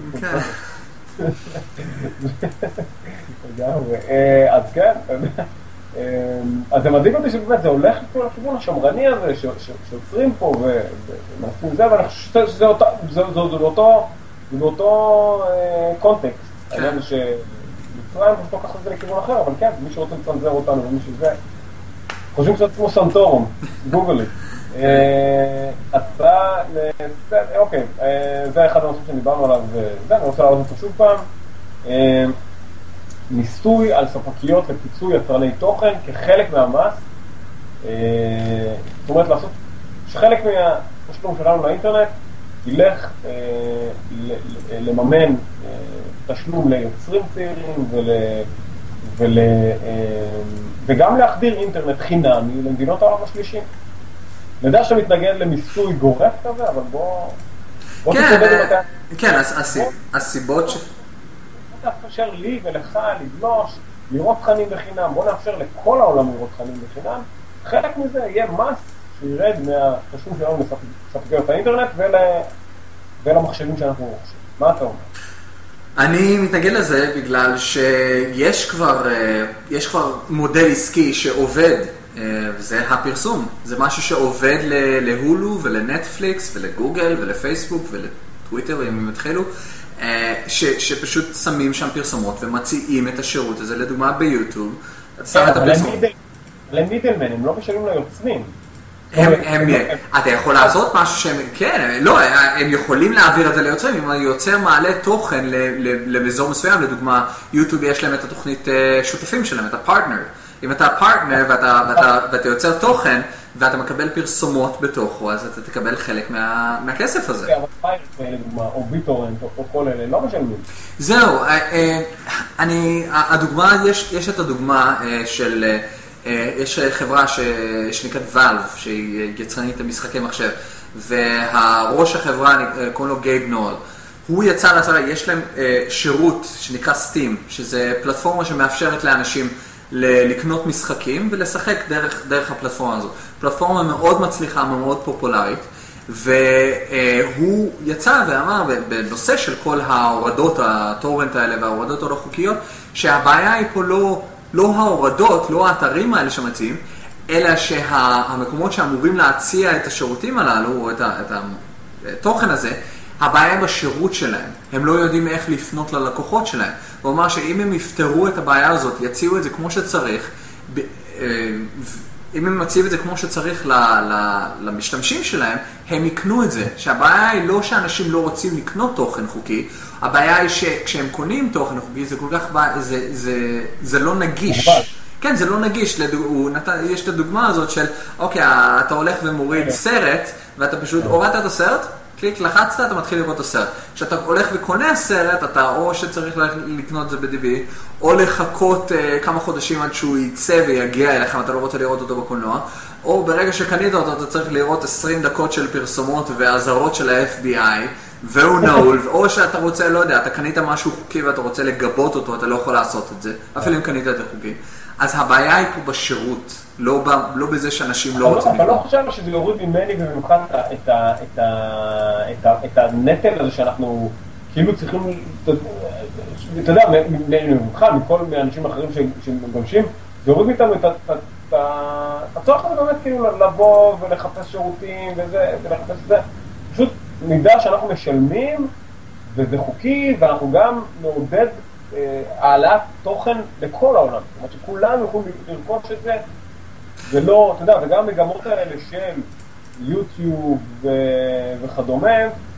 אז כן, אז זה מדאיג אותי שבאמת זה הולך פה לכיוון השמרני הזה שעוצרים פה ומעשים זה, ואני חושב שזה באותו קונטקסט. העניין שמצרים פשוט לא ככה זה לכיוון אחר, אבל כן, מי שרוצה לצנזר אותנו ומי שזה, חושבים קצת כמו סנטורום, גוגלי. הצעה, אוקיי, זה אחד הנושאים שדיברנו עליו, זה, אני רוצה להראות אותו שוב פעם. ניסוי על ספקיות לפיצוי יצרני תוכן כחלק מהמס, זאת אומרת לעשות שחלק מהתשלום שלנו לאינטרנט ילך לממן תשלום ליוצרים צעירים וגם להחדיר אינטרנט חינמי למדינות העולם השלישי. נדע שאתה מתנגד למיסוי גורף כזה, אבל בוא... כן, הסיבות ש... בוא נאפשר לי ולך לגלוש, לראות תכנים בחינם, בוא נאפשר לכל העולם לראות תכנים בחינם, חלק מזה יהיה מס שירד מהתשלום שלנו לספקיות האינטרנט ולמחשבים שאנחנו רוכשים. מה אתה אומר? אני מתנגד לזה בגלל שיש כבר, יש כבר מודל עסקי שעובד, וזה הפרסום. זה משהו שעובד להולו ולנטפליקס ולגוגל ולפייסבוק ולטוויטר, אם הם התחילו, ש, שפשוט שמים שם פרסומות ומציעים את השירות הזה, לדוגמה ביוטיוב. למידלמן, הם לא משלמים ליוצרים. אתה יכול לעשות משהו שהם, כן, לא, הם יכולים להעביר את זה ליוצרים, אם היוצר מעלה תוכן למזור מסוים, לדוגמה, יוטיוב יש להם את התוכנית שותפים שלהם, את הפרטנר. אם אתה פרטנר ואתה יוצר תוכן, ואתה מקבל פרסומות בתוכו, אז אתה תקבל חלק מהכסף הזה. אבל פיירפל, לדוגמה, או ביטורנט, או כל אלה, לא משלמים. זהו, הדוגמה, יש את הדוגמה של... יש חברה שנקראת ואלב, שהיא יצרנית למשחקי מחשב, והראש החברה, קוראים לו גייב נול. הוא יצא להצעה, יש להם שירות שנקרא סטים, שזה פלטפורמה שמאפשרת לאנשים לקנות משחקים ולשחק דרך, דרך הפלטפורמה הזו. פלטפורמה מאוד מצליחה, מאוד פופולרית, והוא יצא ואמר בנושא של כל ההורדות, הטורנט האלה וההורדות הלא חוקיות, שהבעיה היא פה לא... לא ההורדות, לא האתרים האלה שמציעים, אלא שהמקומות שאמורים להציע את השירותים הללו, או את התוכן הזה, הבעיה בשירות שלהם. הם לא יודעים איך לפנות ללקוחות שלהם. הוא אומר שאם הם יפתרו את הבעיה הזאת, יציעו את זה כמו שצריך, אם הם מציעים את זה כמו שצריך למשתמשים שלהם, הם יקנו את זה. שהבעיה היא לא שאנשים לא רוצים לקנות תוכן חוקי, הבעיה היא שכשהם קונים תוכן חוקי, זה כל כך, זה, זה, זה לא נגיש. כן, זה לא נגיש. יש את הדוגמה הזאת של, אוקיי, אתה הולך ומוריד סרט, ואתה פשוט הורדת את הסרט, קליק, לחצת, אתה מתחיל לראות את הסרט. כשאתה הולך וקונה הסרט, אתה או שצריך לקנות את זה ב-די וי די, או לחכות uh, כמה חודשים עד שהוא ייצא ויגיע אליך, אם אתה לא רוצה לראות אותו בקולנוע, או ברגע שקנית אותו, אתה צריך לראות עשרים דקות של פרסומות והזהרות של ה-אף בי איי, והוא נעול, או שאתה רוצה, לא יודע, אתה קנית משהו חוקי ואתה רוצה לגבות אותו, אתה לא יכול לעשות את זה, אפילו אם קנית את זה חוקי. אז הבעיה היא פה בשירות, לא, ב, לא בזה שאנשים לא רוצים לקנות. אבל לא חושב שזה יוריד ממני ובמיוחד את, את, את, את הנטל הזה שאנחנו כאילו צריכים, אתה יודע, במיוחד מכל האנשים האחרים שמגמשים, זה יוריד מאיתנו את הצורך הזה באמת כאילו לבוא ולחפש שירותים וזה, ולחפש את זה. פשוט נדע שאנחנו משלמים וזה חוקי, ואנחנו גם נעודד העלאת תוכן לכל העולם. זאת אומרת שכולם יכולים לרכוש את זה, ולא, אתה יודע, וגם מגמות האלה של יוטיוב וכדומה,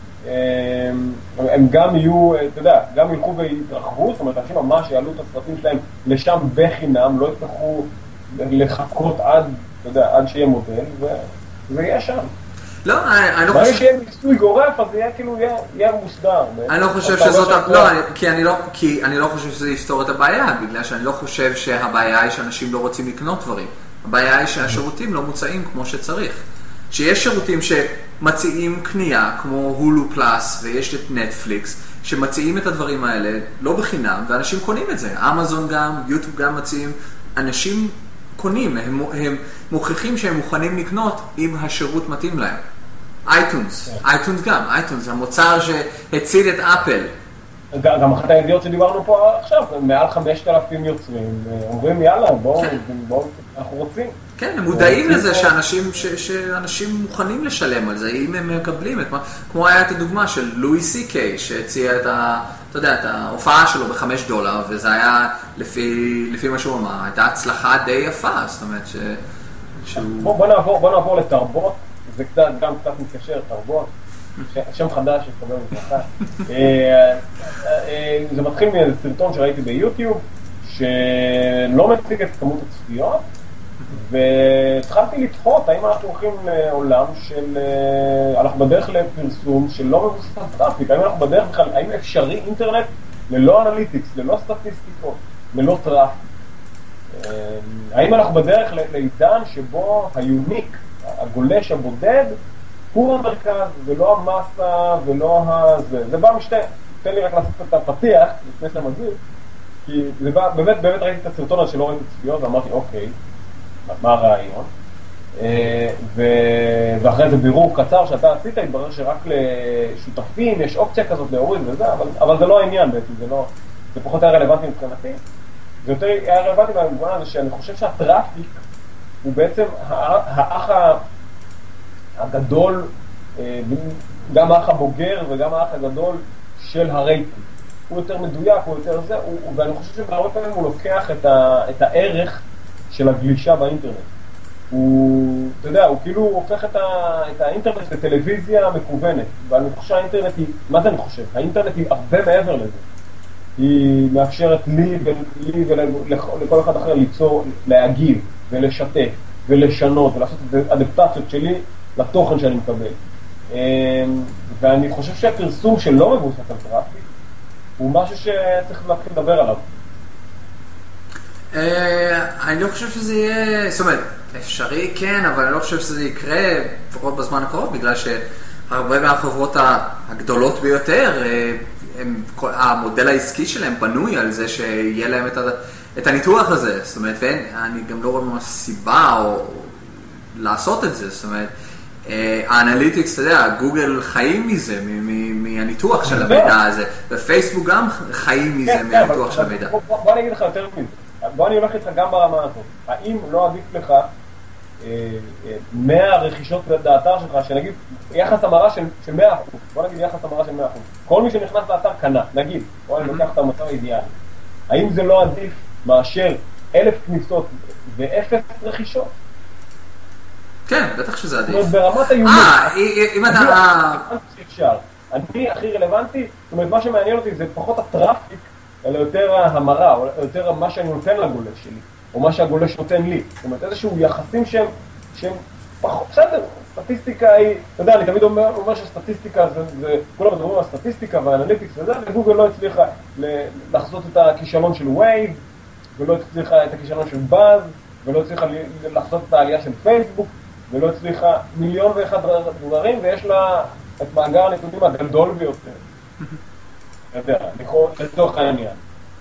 הם גם יהיו, אתה יודע, גם ילכו ויתרחבו, זאת אומרת, אנשים ממש יעלו את הסרטים שלהם לשם בחינם, לא יצטרכו לחכות עד, אתה יודע, עד שיהיה מודל, וזה יהיה שם. לא, אני לא חושב... ברגע שיהיה מיסוי גורף, אז יהיה כאילו, יהיה מוסדר. אני לא חושב שזאת... לא, כי אני לא חושב שזה יפתור את הבעיה, בגלל שאני לא חושב שהבעיה היא שאנשים לא רוצים לקנות דברים. הבעיה היא שהשירותים לא מוצאים כמו שצריך. שיש שירותים שמציעים קנייה, כמו הולו פלאס, ויש את נטפליקס, שמציעים את הדברים האלה לא בחינם, ואנשים קונים את זה. אמזון גם, יוטיוב גם מציעים, אנשים קונים, הם, הם מוכיחים שהם מוכנים לקנות אם השירות מתאים להם. אייטונס, אייטונס גם, אייטונס, המוצר שהציל את אפל. גם אחת הידיעות שדיברנו פה עכשיו, מעל חמשת אלפים יוצרים, אומרים יאללה, בואו, בואו, אנחנו רוצים. כן, הם מודעים לזה שאנשים, ש, שאנשים מוכנים לשלם על זה, אם הם מקבלים את מה, כמו היה את הדוגמה של לואי סי קיי, שהציע את ה, אתה יודע, את ההופעה שלו בחמש דולר, וזה היה, לפי, לפי מה שהוא אמר, הייתה הצלחה די יפה, זאת אומרת ש... שהוא... בוא, בוא נעבור, בוא נעבור לתרבות, זה קצת, גם קצת מתקשר, תרבות, שם חדש שתקבל מזרחה. זה מתחיל מאיזה סרטון שראיתי ביוטיוב, שלא מציג את כמות הצפיות, והתחלתי לתחות האם אנחנו הולכים לעולם של, אנחנו בדרך לפרסום שלא מבוסס על טראפיק, האם אנחנו בדרך בכלל, האם אפשרי אינטרנט ללא אנליטיקס, ללא סטטיסטיקות, ללא טראפיק. האם אנחנו בדרך לעידן שבו היוניק, הגולש הבודד, הוא המרכז ולא המסה ולא הזה. זה בא משתי, תן לי רק לעשות את הפתיח לפני שאתה מגיב, כי זה בא, באמת, באמת ראיתי את הסרטון הזה שלא ראיתי צפיות ואמרתי אוקיי, מה הרעיון? ואחרי זה בירור קצר שאתה עשית, התברר שרק לשותפים יש אופציה כזאת להוריד וזה, אבל, אבל זה לא העניין בעצם, זה, לא, זה פחות היה רלוונטי מבחינתי. זה יותר היה רלוונטי במובן הזה שאני חושב שהטראפיק הוא בעצם האח הגדול, גם האח הבוגר וגם האח הגדול של הרייטינג. הוא יותר מדויק, הוא יותר זה, הוא, ואני חושב שבהרבה פעמים הוא לוקח את, ה, את הערך של הגלישה באינטרנט. הוא, אתה יודע, הוא כאילו הופך את, ה, את האינטרנט לטלוויזיה מקוונת, ואני חושב שהאינטרנט היא, מה זה אני חושב? האינטרנט היא הרבה מעבר לזה. היא מאפשרת לי ולי ולכל אחד אחר ליצור, להגיב ולשתף ולשנות ולעשות את האדפטציות שלי לתוכן שאני מקבל. ואני חושב שהפרסום שלא מבוסס על טראפיק הוא משהו שצריך להתחיל לדבר עליו. אני לא חושב שזה יהיה, זאת אומרת, אפשרי כן, אבל אני לא חושב שזה יקרה לפחות בזמן הקרוב, בגלל שהרבה מהחברות הגדולות ביותר, המודל העסקי שלהם בנוי על זה שיהיה להם את הניתוח הזה, זאת אומרת, ואני גם לא רואה ממש סיבה או לעשות את זה, זאת אומרת, האנליטיקס, אתה יודע, גוגל חיים מזה, מהניתוח של המידע הזה, ופייסבוק גם חיים מזה מהניתוח של המידע. בוא אני אגיד לך יותר מזה, בוא אני הולך איתך גם ברמה הזאת, האם לא עדיף לך מאה רכישות באתר שלך, שנגיד יחס המרה של מאה אחוז, בוא נגיד יחס המרה של מאה אחוז, כל מי שנכנס לאתר קנה, נגיד, בוא אני לוקח את המצב האידיאלי, האם זה לא עדיף מאשר אלף כניסות ואפס רכישות? כן, בטח שזה עדיף. זאת אומרת, ברמת היומית. אה, אם אתה... אני הכי רלוונטי, זאת אומרת, מה שמעניין אותי זה פחות הטראפיק, אלא יותר המרה, או יותר מה שאני נותן לגולש שלי, או מה שהגולש נותן לי. זאת אומרת, איזשהו יחסים שהם, שהם פחות, בסדר, סטטיסטיקה היא, אתה יודע, אני תמיד אומר, אומר שסטטיסטיקה זה, זה, כולם מדברים על סטטיסטיקה והאנליטיקס וזה, וגוגל לא הצליחה לחזות את הכישלון של וייב, ולא הצליחה את הכישלון של באז, ולא הצליחה לחזות את העלייה של פייסבוק, ולא הצליחה מיליון ואחד דברים, ויש לה את מאגר הנתונים הגדול ביותר. אתה יודע, לצורך העניין.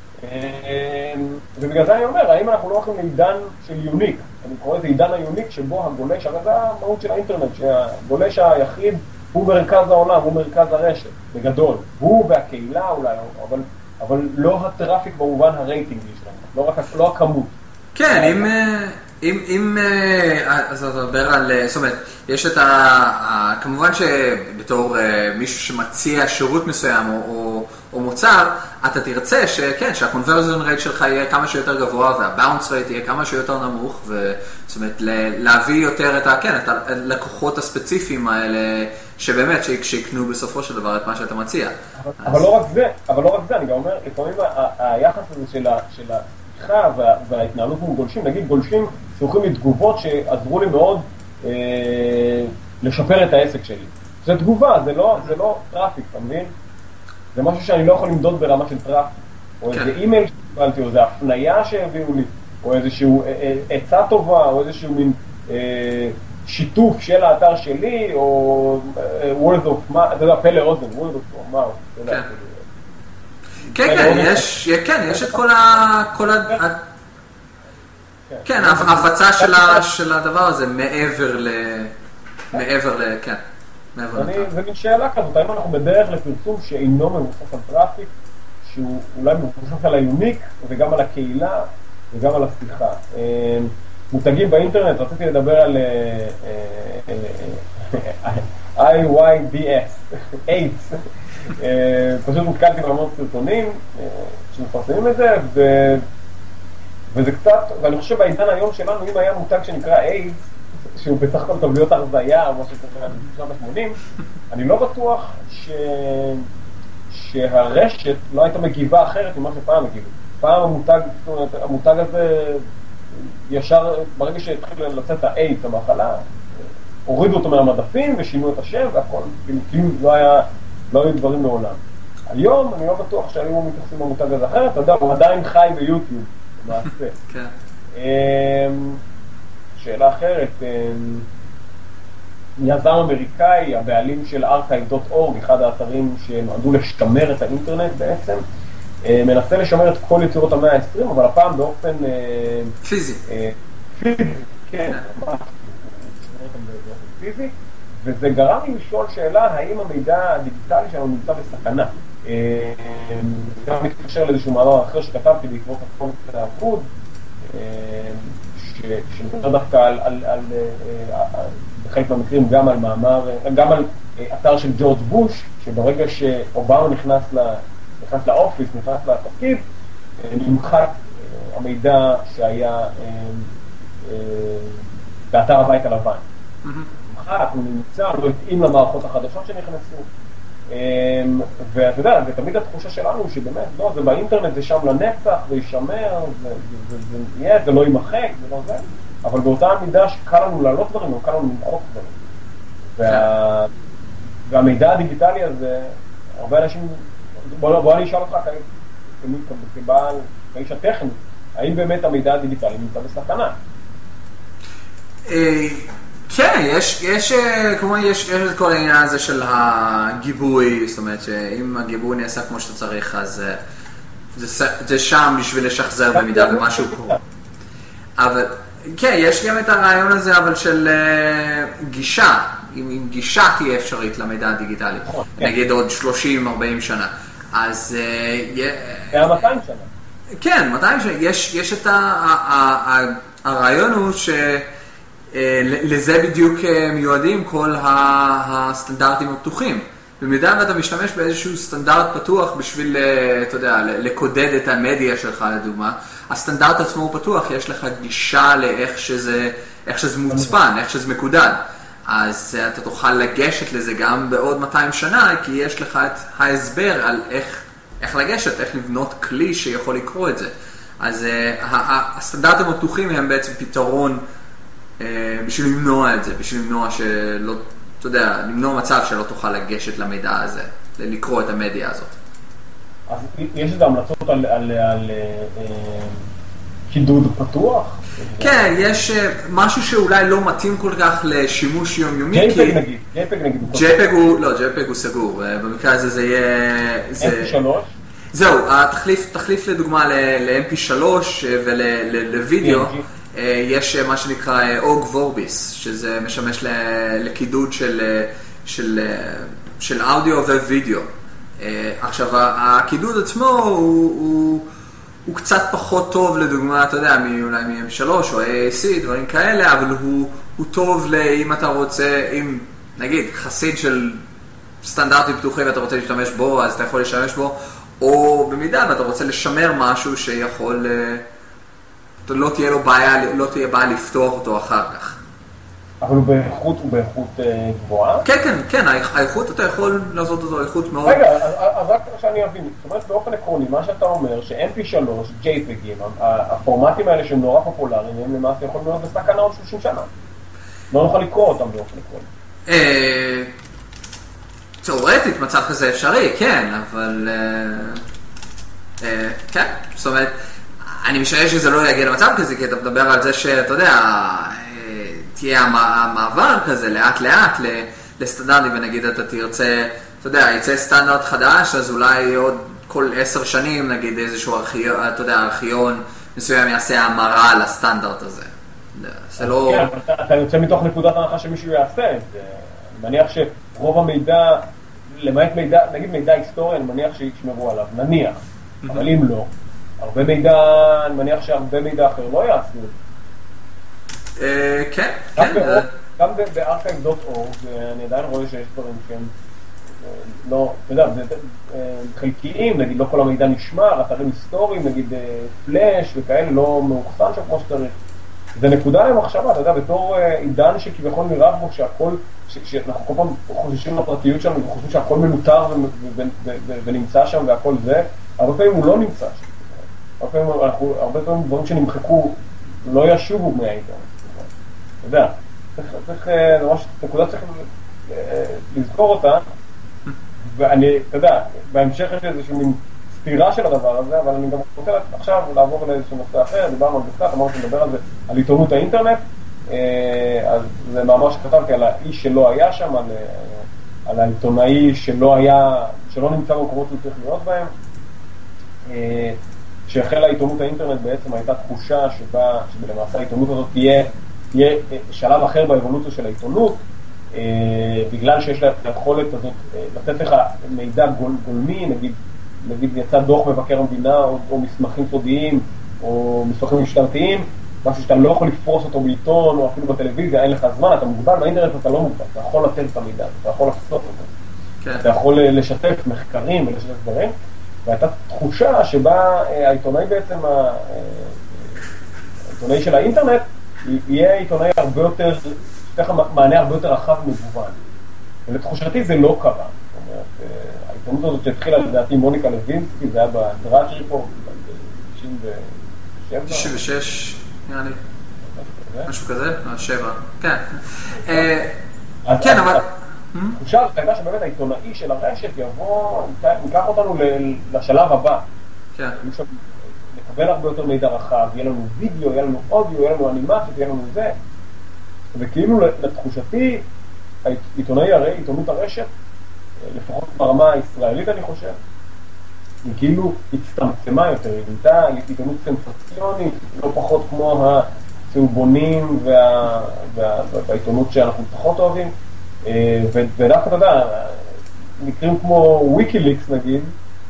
ובגלל זה אני אומר, האם אנחנו לא הולכים לעידן של יוניק? אני קורא לזה עידן היוניק שבו הגולש, הרי זה המהות של האינטרנט, שהגולש היחיד הוא מרכז העולם, הוא מרכז הרשת, בגדול. הוא והקהילה אולי, אבל, אבל לא הטראפיק במובן הרייטינגי שלנו, לא רק לא הכמות. כן, אם... אם, אם, אז אתה מדבר על, זאת אומרת, יש את ה... כמובן שבתור מישהו שמציע שירות מסוים או, או, או מוצר, אתה תרצה שכן, שה-conversion rate שלך יהיה כמה שיותר גבוה וה-bounce rate יהיה כמה שיותר נמוך, זאת אומרת, להביא יותר את, ה, כן, את הלקוחות הספציפיים האלה, שבאמת, שיקנו בסופו של דבר את מה שאתה מציע. אבל, אז... אבל לא רק זה, אבל לא רק זה, אני גם אומר, לפעמים היחס הזה של ה... של ה... וה, וההתנהלות מול גולשים, נגיד גולשים שהולכים לתגובות שעזרו לי מאוד אה, לשפר את העסק שלי. זה תגובה, זה לא, זה לא טראפיק, אתה מבין? זה משהו שאני לא יכול למדוד ברמה של טראפיק. או איזה אימייל שקיבלתי, או איזה הפנייה שהביאו לי, או איזשהו עצה טובה, או איזשהו מין אה, שיתוף של האתר שלי, או אה, word of mouth, אתה יודע, פלא אוזן, word of mouth, אתה יודע. כן, כן, יש, כן, יש את כל ה... כל ה... כן, ההפצה של הדבר הזה מעבר ל... מעבר ל... כן, מעבר ל... זה מין שאלה כזאת, האם אנחנו בדרך לפרסום שאינו מבוסס על טראפיק, שהוא אולי מבוסס על היוניק, וגם על הקהילה, וגם על השיחה. מותגים באינטרנט, רציתי לדבר על איי וואי די אס, איידס. פשוט נתקלתי בהמון סרטונים שמפרסמים את זה, וזה קצת, ואני חושב בעידן היום שלנו, אם היה מותג שנקרא איידס, שהוא בסך הכל תבליות הרזייה או משהו כזה בשנות ה-שמונים, אני לא בטוח ש... שהרשת לא הייתה מגיבה אחרת ממה שפעם מגיבה. פעם המותג, המותג הזה ישר, ברגע שהתחיל לצאת האיידס, המחלה, הורידו אותו מהמדפים ושינו את השם והכל, כאילו לא היה, לא היו דברים מעולם. היום אני לא בטוח שהיו מתייחסים במותג הזה אחרת, אתה יודע, הוא עדיין חי ביוטיוב, למעשה. כן. שאלה אחרת, יזם אמריקאי, הבעלים של ארכייב דוט אורג, אחד האתרים שנועדו לשמר את האינטרנט בעצם, מנסה לשמר את כל יצירות המאה ה-עשרים, אבל הפעם באופן... פיזי. פיזי, כן. פיזי, וזה גרם לי לשאול שאלה, האם המידע הדיגיטלי שלנו נמצא בסכנה? זה גם מתקשר לאיזשהו מאמר אחר שכתבתי בעקבות הפונקט העבוד, שמדבר דווקא על, על, על, בחלק מהמקרים גם על מאמר, גם על אתר של ג'ורג' בוש, שברגע שאובמה נכנס, לה, נכנס לאופיס, נכנס לתפקיד, נמחק המידע שהיה באתר הבית הלבן. נמחק, הוא נמצא, הוא התאים למערכות החדשות שנכנסו. ואתה יודע, ותמיד התחושה שלנו שבאמת, לא, זה באינטרנט, זה שם לנצח, זה יישמר, זה יהיה, זה לא יימחק, זה לא זה, אבל באותה מידה שקל לנו לעלות דברים, או קל לנו למחוק דברים. והמידע הדיגיטלי הזה, הרבה אנשים, בוא אני אשאל אותך, כבעל, כאיש הטכני, האם באמת המידע הדיגיטלי נמצא בסכנה? כן, יש, יש, כמו יש, יש את כל העניין הזה של הגיבוי, זאת אומרת שאם הגיבוי נעשה כמו שאתה צריך, אז זה, זה שם בשביל לשחזר במידה ומשהו קורה. אבל, כן, יש גם את הרעיון הזה, אבל של גישה, אם, אם גישה תהיה אפשרית למידע הדיגיטלי, נגיד עוד שלושים ארבעים שנה, אז... היה מאתיים שנה. כן, מאתיים שנה. יש, יש את ה, ה, ה, הרעיון הוא ש... לזה בדיוק מיועדים כל הסטנדרטים הפתוחים. במידה ואתה משתמש באיזשהו סטנדרט פתוח בשביל, אתה יודע, לקודד את המדיה שלך לדוגמה, הסטנדרט עצמו הוא פתוח, יש לך גישה לאיך שזה, איך שזה מוצפן, איך שזה מקודד. אז אתה תוכל לגשת לזה גם בעוד מאתיים שנה, כי יש לך את ההסבר על איך, איך לגשת, איך לבנות כלי שיכול לקרוא את זה. אז הסטנדרטים הפתוחים הם בעצם פתרון בשביל למנוע את זה, בשביל למנוע שלא, אתה יודע, למנוע מצב שלא תוכל לגשת למידע הזה, לקרוא את המדיה הזאת. אז יש את ההמלצות על, על, על קידוד פתוח? כן, יש משהו שאולי לא מתאים כל כך לשימוש יומיומי. ג'ייפג נגיד, ג'ייפג נגיד. ג'ייפג הוא, לא, ג'ייפג הוא סגור. במקרה הזה זה יהיה... אם פי שלוש? זהו, התחליף, תחליף לדוגמה ל-אם פי שלוש ולווידאו. יש מה שנקרא אוג וורביס, שזה משמש לקידוד של, של, של אודיו ווידאו. עכשיו, הקידוד עצמו הוא, הוא, הוא קצת פחות טוב לדוגמה, אתה יודע, אולי מ-אם פי שלוש או איי איי סי, דברים כאלה, אבל הוא, הוא טוב אם אתה רוצה, אם נגיד חסיד של סטנדרטים פתוחים ואתה רוצה להשתמש בו, אז אתה יכול להשתמש בו, או במידה ואתה רוצה לשמר משהו שיכול... לא תהיה לו בעיה, לא תהיה בעיה לפתוח אותו אחר כך. אבל הוא באיכות, הוא באיכות גבוהה? כן, כן, כן, האיכות אתה יכול לעשות אותו איכות מאוד... רגע, אז רק שאני אבין, זאת אומרת באופן עקרוני, מה שאתה אומר, ש-אם פי שלוש, ג'ייפגים, הפורמטים האלה שהם נורא פופולריים, הם למעשה יכולים להיות בסכנה עוד שלושים שנה. לא נוכל לקרוא אותם באופן עקרוני. תיאורטית מצב כזה אפשרי, כן, אבל... כן, זאת אומרת... אני משער שזה לא יגיע למצב כזה, כי אתה מדבר על זה שאתה יודע, תהיה המעבר כזה לאט לאט לסטנדרטים, ונגיד אתה תרצה, אתה יודע, יצא סטנדרט חדש, אז אולי עוד כל עשר שנים, נגיד איזשהו ארכיון, אתה יודע, ארכיון מסוים יעשה המרה לסטנדרט הזה. זה לא... כן, אתה יוצא מתוך נקודת הנחה שמישהו יעשה את זה. אני מניח שרוב המידע, למעט מידע, נגיד מידע היסטורי, אני מניח שישמרו עליו, נניח, אבל אם לא, הרבה מידע, אני מניח שהרבה מידע אחר לא יעשו. כן, כן. גם בארכייב דוט אורג, אני עדיין רואה שיש דברים שהם לא, אתה יודע, חלקיים, נגיד לא כל המידע נשמר, אתרים היסטוריים, נגיד פלאש וכאלה, לא מאוחסן שם כמו שצריך. זה נקודה למחשבה, אתה יודע, בתור עידן שכביכול נראה בו שהכל, שאנחנו כל פעם חוששים לפרטיות שלנו וחושבים שהכל מנותר ונמצא שם והכל זה, הרבה פעמים הוא לא נמצא שם. הרבה פעמים, אנחנו, הרבה פעמים דברים שנמחקו לא ישובו מהאינטרנט. אתה יודע, צריך, צריך, זה ממש, נקודה צריך לזכור אותה, ואני, אתה יודע, בהמשך יש איזושהי מין סתירה של הדבר הזה, אבל אני גם רוצה עכשיו לעבור לאיזשהו נושא אחר, דיברנו על זה קצת, אמרנו שנדבר על זה, על עיתונות האינטרנט, אז זה מאמר שכתבתי על האיש שלא היה שם, על, על העיתונאי שלא היה, שלא נמצא במקומות שהוא צריך להיות בהם, שהחלה עיתונות האינטרנט בעצם הייתה תחושה שבה, שבלמעשה העיתונות הזאת תהיה, תהיה שלב אחר באבולוציה של העיתונות, בגלל שיש לה היכולת הזאת לתת לך מידע גול, גולמי, נגיד, נגיד יצא דוח מבקר המדינה או, או מסמכים סודיים או מסמכים משטרתיים, משהו שאתה לא יכול לפרוס אותו בעיתון או אפילו בטלוויזיה, אין לך זמן, אתה מוגבל, באינטרנט אתה לא מוגבל, אתה יכול לתת את המידע, אתה יכול לחשוף אותו, כן. אתה יכול לשתף מחקרים ולשתף דברים, והייתה תחושה שבה העיתונאי בעצם, העיתונאי של האינטרנט, יהיה עיתונאי הרבה יותר, שתך מענה הרבה יותר רחב ומגוון. ולתחושתי זה לא קרה. זאת אומרת, העיתונות הזאת שהתחילה לדעתי מוניקה לוינסקי, זה היה בדראץ' ריפורט, ב-תשעים ושבע. תשעים ושש, נראה לי. משהו כזה? שבע. כן. כן, אבל... התחושה הייתה שבאמת העיתונאי של הרשת יבוא, ניקח אותנו לשלב הבא. כן. נקבל הרבה יותר מידע רחב, יהיה לנו וידאו, יהיה לנו אודיו, יהיה לנו אנימציה, יהיה לנו זה. וכאילו לתחושתי, העיתונאי הרי, עיתונות הרשת, לפחות ברמה הישראלית אני חושב, היא כאילו הצטמצמה יותר, היא הייתה עיתונות סנסציונית, לא פחות כמו הצהובונים וה, וה, והעיתונות שאנחנו פחות אוהבים, ודווקא אתה יודע, מקרים כמו ויקיליקס נגיד,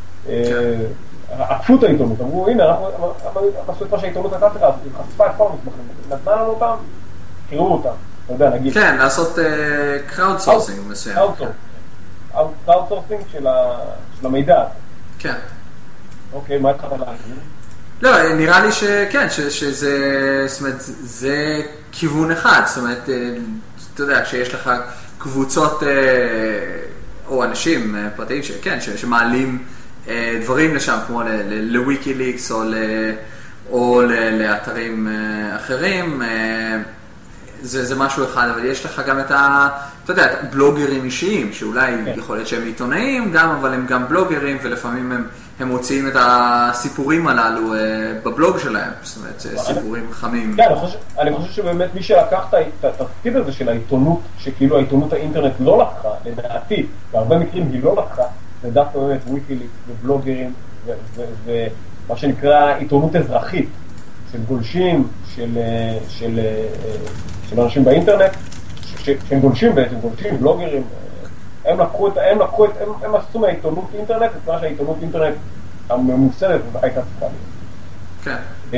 עקפו את העיתונות, אמרו הנה, אנחנו עשו את מה שהעיתונות הייתה צריכה, היא חשפה את כל המסמכים, נתנה לנו אותם, קראו אותם, אתה יודע, נגיד. כן, לעשות קראוד סורסינג מסוים. קראוד סורסינג של המידע. כן. אוקיי, מה התחלת להגיד? לא, נראה לי שכן, שזה, זאת אומרת, זה כיוון אחד, זאת אומרת, אתה יודע, כשיש לך קבוצות או אנשים פרטיים, כן, שמעלים דברים לשם, כמו לוויקיליקס או לאתרים אחרים, זה, זה משהו אחד, אבל יש לך גם את ה... אתה יודע, בלוגרים אישיים, שאולי יכול להיות שהם עיתונאים גם, אבל הם גם בלוגרים, ולפעמים הם, הם מוציאים את הסיפורים הללו בבלוג שלהם, זאת אומרת, סיפורים חמים. כן, אני חושב, אני חושב שבאמת מי שלקח את התפקיד הזה של העיתונות, שכאילו העיתונות האינטרנט לא לקחה, לדעתי, בהרבה מקרים היא לא לקחה, זה דווקא באמת ויקיליקס ובלוגרים, ומה שנקרא עיתונות אזרחית, של גולשים, של, של, של אנשים באינטרנט, שהם גולשים בעצם, גולשים, בלוגרים, הם לקחו את, הם לקחו את, הם, הם עשו מהעיתונות אינטרנט, את מה שהעיתונות אינטרנט הממוסדת הייתה צריכה להיות. כן.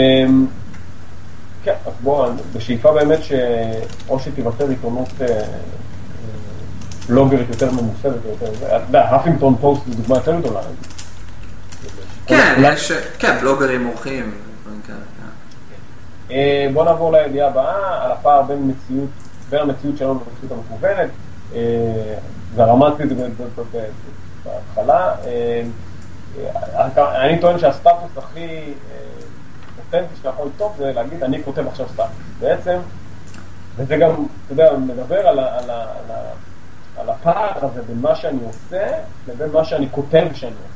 כן, אז בואו, בשאיפה באמת שאו שתיוותר עיתונות בלוגרית יותר ממוסדת, יותר, אתה יודע, הפינגטון פוסט זו דוגמה יותר גדולה. כן, יש, כן, בלוגרים עורכים. בוא נעבור לידיעה הבאה, על הפער בין מציאות, בין המציאות שלנו למציאות המקוונת. ורמזתי את זה בהתחלה. אני טוען שהסטטוס הכי אותנטי שיכול טוב זה להגיד, אני כותב עכשיו סטטוס. בעצם, וזה גם, אתה יודע, מדבר על, על, על, על הפער הזה בין מה שאני עושה לבין מה שאני כותב שאני עושה.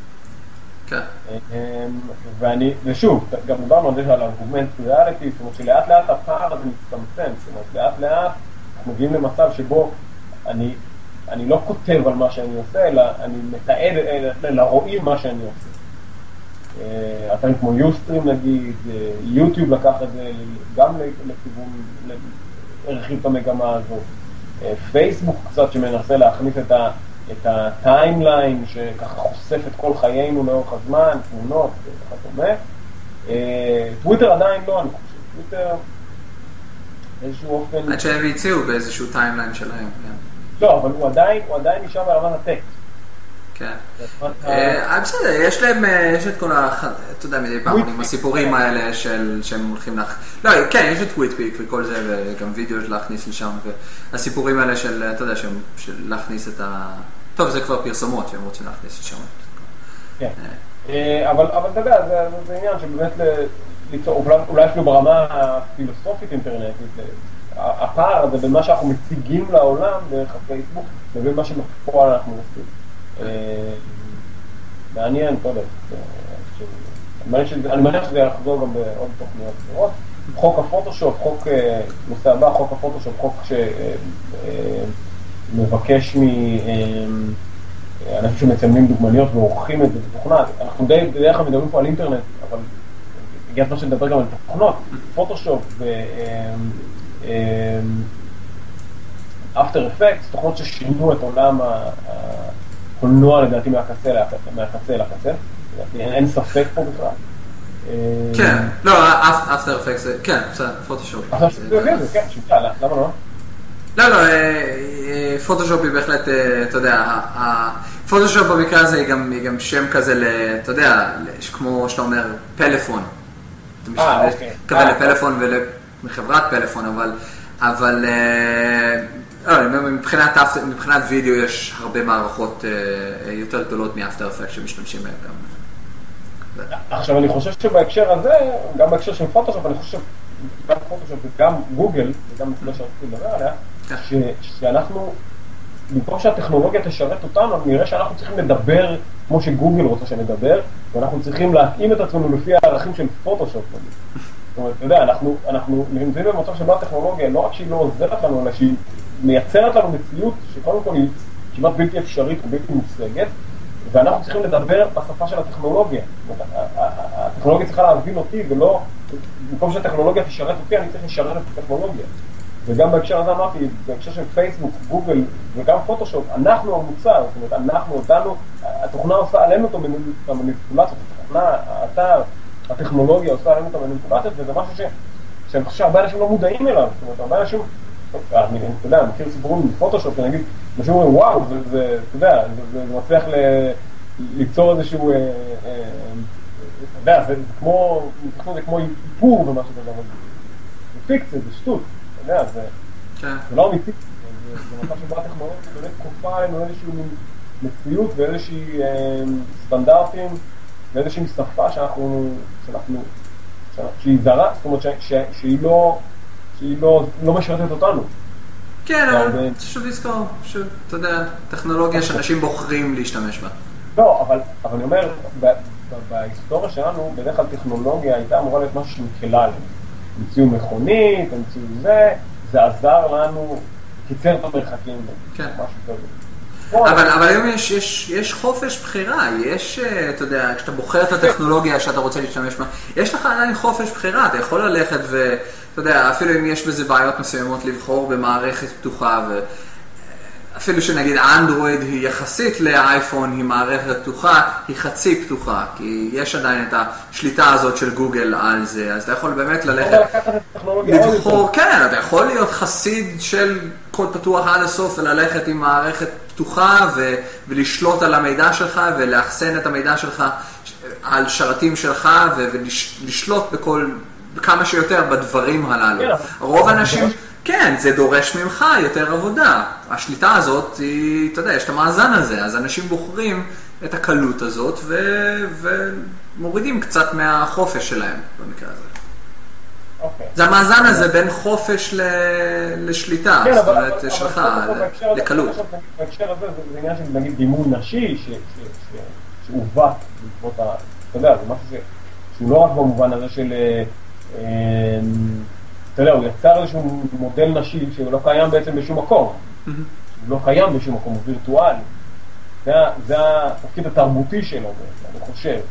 ואני, ושוב, גם דיברנו על זה על ארגומנט ריאליטי, זאת אומרת שלאט לאט הפער הזה מצטמצם, זאת אומרת לאט לאט אנחנו מגיעים למצב שבו אני, אני לא כותב על מה שאני עושה, אלא אני מתעד, אלא רואים מה שאני עושה. אתרים כמו יוסטרים נגיד, יוטיוב לקח את זה גם לכיוון, הרחיב את המגמה הזאת, פייסבוק קצת שמנסה להכניס את ה... את הטיימליין שככה חושף את כל חיינו לאורך הזמן, תמונות וכדומה. טוויטר עדיין לא, אני חושב. טוויטר באיזשהו אופן... עד שהם הציעו באיזשהו טיימליין שלהם. לא, אבל הוא עדיין, הוא עדיין נשאר ברמת הטקסט. כן. בסדר, יש להם, יש את כל ה... אתה יודע, מדי פעם, עם הסיפורים האלה שהם הולכים לך... לא, כן, יש את טוויטפיק וכל זה, וגם וידאו להכניס לשם, והסיפורים האלה של, אתה יודע, של להכניס את ה... טוב, זה כבר פרסומות שהם רוצים להכניס לשם. כן. אבל אתה יודע, זה עניין שבאמת ליצור, אולי אפילו ברמה הפילוסופית אינטרנטית, הפער הזה בין מה שאנחנו מציגים לעולם דרך הפייסבוק לבין מה שבפועל אנחנו עושים. מעניין, אתה יודע, אני מניח שזה יחזור גם בעוד תוכניות אחרות. חוק הפוטושופ, חוק נושא הבא, חוק הפוטושופ, חוק שמבקש מאנשים שמצלמים דוגמניות ועורכים את זה בתוכנה. אנחנו די בדרך כלל מדברים פה על אינטרנט, אבל הגיע הזמן שנדבר גם על תוכנות, פוטושופ ו... אפטר אפקטס, תוכנות ששינו את עולם הקולנוע לדעתי מהקצה לקצה, אין ספק פה בכלל. כן, לא, אפטר אפקטס, כן, פוטושופ. כן, שיטה, למה לא? לא, לא, פוטושופ היא בהחלט, אתה יודע, פוטושופ במקרה הזה היא גם שם כזה, אתה יודע, כמו שאתה אומר, פלאפון. אתה משתמש כזה לפלאפון ולחברת פלאפון, אבל אבל מבחינת מבחינת וידאו יש הרבה מערכות יותר גדולות מאפטר אפקט שמשתמשים בהם גם. עכשיו אני חושב שבהקשר הזה, גם בהקשר של פוטושופ, אני חושב שגם פוטושופ וגם גוגל, וגם לפני שרציתי לדבר עליה, שאנחנו, במקום שהטכנולוגיה תשרת אותנו, נראה שאנחנו צריכים לדבר כמו שגוגל רוצה שנדבר, ואנחנו צריכים להתאים את עצמנו לפי הערכים של פוטושופ. זאת אומרת, אתה יודע, אנחנו, אנחנו נמצאים במצב שבה הטכנולוגיה, לא רק שהיא לא עוזרת לנו, אלא שהיא מייצרת לנו מציאות שקודם כל היא כמעט בלתי אפשרית ובלתי מושגת, ואנחנו צריכים לדבר בשפה של הטכנולוגיה. זאת אומרת, הטכנולוגיה צריכה להבין אותי, ולא, במקום שהטכנולוגיה תשרת אותי, אני צריך לשרת את הטכנולוגיה. וגם בהקשר הזה אמרתי, בהקשר של פייסבוק, גוגל וגם פוטושופ, אנחנו המוצר, זאת אומרת, אנחנו אותנו, התוכנה עושה עלינו את המניפולציות, התוכנה, האתר, הטכנולוגיה עושה עלינו את המניפולציות, וזה משהו ש, שאני חושב שהרבה אנשים לא מודעים אליו, זאת אומרת, הרבה אנשים, אני, אתה יודע, אני מכיר סיפורים מפוטושופ, אני אגיד, אנשים אומרים, וואו, זה, זה, אתה יודע, זה, זה מצליח ל, ליצור איזשהו, אה, אה, אתה יודע, זה, זה כמו, זה כמו איפור ומשהו כזה, אבל זה פיקציה, זה שטות, אתה יודע, זה, זה לא אמיתי, זה, זה מצב שבא הטכנולוגיה, זה באמת כופה עלינו איזושהי מציאות ואיזושהי אה, סטנדרטים, ואיזושהי שפה שאנחנו, שאנחנו, שהיא זרה, זאת אומרת שהיא לא, שהיא לא, לא משרתת אותנו. כן, אבל חשוב לזכור, שאתה יודע, טכנולוגיה שאנשים בוחרים להשתמש בה. לא, אבל, אבל אני אומר, בהיסטוריה שלנו, בדרך כלל טכנולוגיה הייתה אמורה להיות משהו שמקלה עלינו. המציאו מכונית, המציאו זה, זה עזר לנו, קיצר את המרחקים, משהו כזה. אבל, אבל היום יש, יש, יש חופש בחירה, יש, אתה יודע, כשאתה בוחר את הטכנולוגיה שאתה רוצה להשתמש בה, יש לך עדיין חופש בחירה, אתה יכול ללכת ואתה יודע, אפילו אם יש בזה בעיות מסוימות לבחור במערכת פתוחה, אפילו שנגיד אנדרואיד היא יחסית לאייפון, היא מערכת פתוחה, היא חצי פתוחה, כי יש עדיין את השליטה הזאת של גוגל על זה, אז אתה יכול באמת ללכת, לבחור, כן, אתה יכול להיות חסיד של קוד פתוח עד הסוף, וללכת עם מערכת פתוחה, ו- ולשלוט על המידע שלך, ולאחסן את המידע שלך על שרתים שלך, ו- ולשלוט בכל, בכמה שיותר בדברים הללו. רוב האנשים... כן, זה דורש ממך יותר עבודה. השליטה הזאת, היא, אתה יודע, יש את המאזן הזה, אז אנשים בוחרים את הקלות הזאת ו- ומורידים קצת מהחופש שלהם במקרה הזה. Okay. זה המאזן הזה בין חופש ל- לשליטה, כן, זאת אבל, אומרת, אבל, שלך, אבל לקלות. בהקשר הזה, זה, זה עניין של נגיד דימוי נשי, ש- ש- ש- שעוות בעקבות ה... אתה יודע, זה משהו ש- שהוא לא רק במובן הזה של... אה, אתה יודע, הוא יצר איזשהו מודל נשי שהוא לא קיים בעצם בשום מקום. הוא לא קיים בשום מקום, הוא וירטואלי. זה התפקיד התרבותי שלו, אני חושב.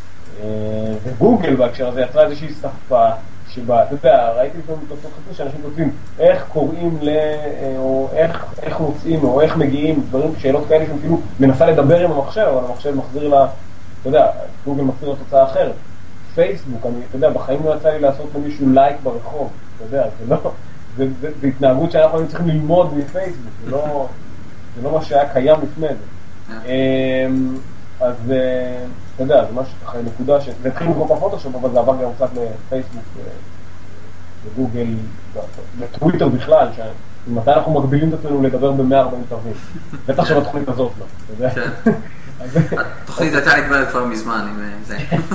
וגוגל בהקשר הזה יצרה איזושהי שפה שבה, אתה יודע, ראיתי לפעמים תוצאות חצי שאנשים כותבים איך קוראים ל... או איך, איך מוצאים, או איך מגיעים, דברים, שאלות כאלה שהם כאילו מנסה לדבר עם המחשב, אבל המחשב מחזיר לה, אתה יודע, גוגל מחזיר לתוצאה אחרת. פייסבוק, אני, אתה יודע, בחיים לא יצא לי לעשות למישהו לייק ברחוב, אתה יודע, זה לא, זה, זה, זה התנהגות שאנחנו צריכים ללמוד מפייסבוק, זה לא, זה לא מה שהיה קיים לפני זה. אז אתה יודע, זה משהו ככה נקודה ש... זה התחיל לקרוא בפוטושופ, אבל זה עבר גם קצת לפייסבוק, לגוגל, לטוויטר בכלל, שמתי אנחנו מגבילים את עצמנו לדבר ב-מאה וארבעים תווים. בטח שבתוכנית הזאת לא, אתה יודע. התוכנית הייתה נגמרת כבר מזמן עם זה.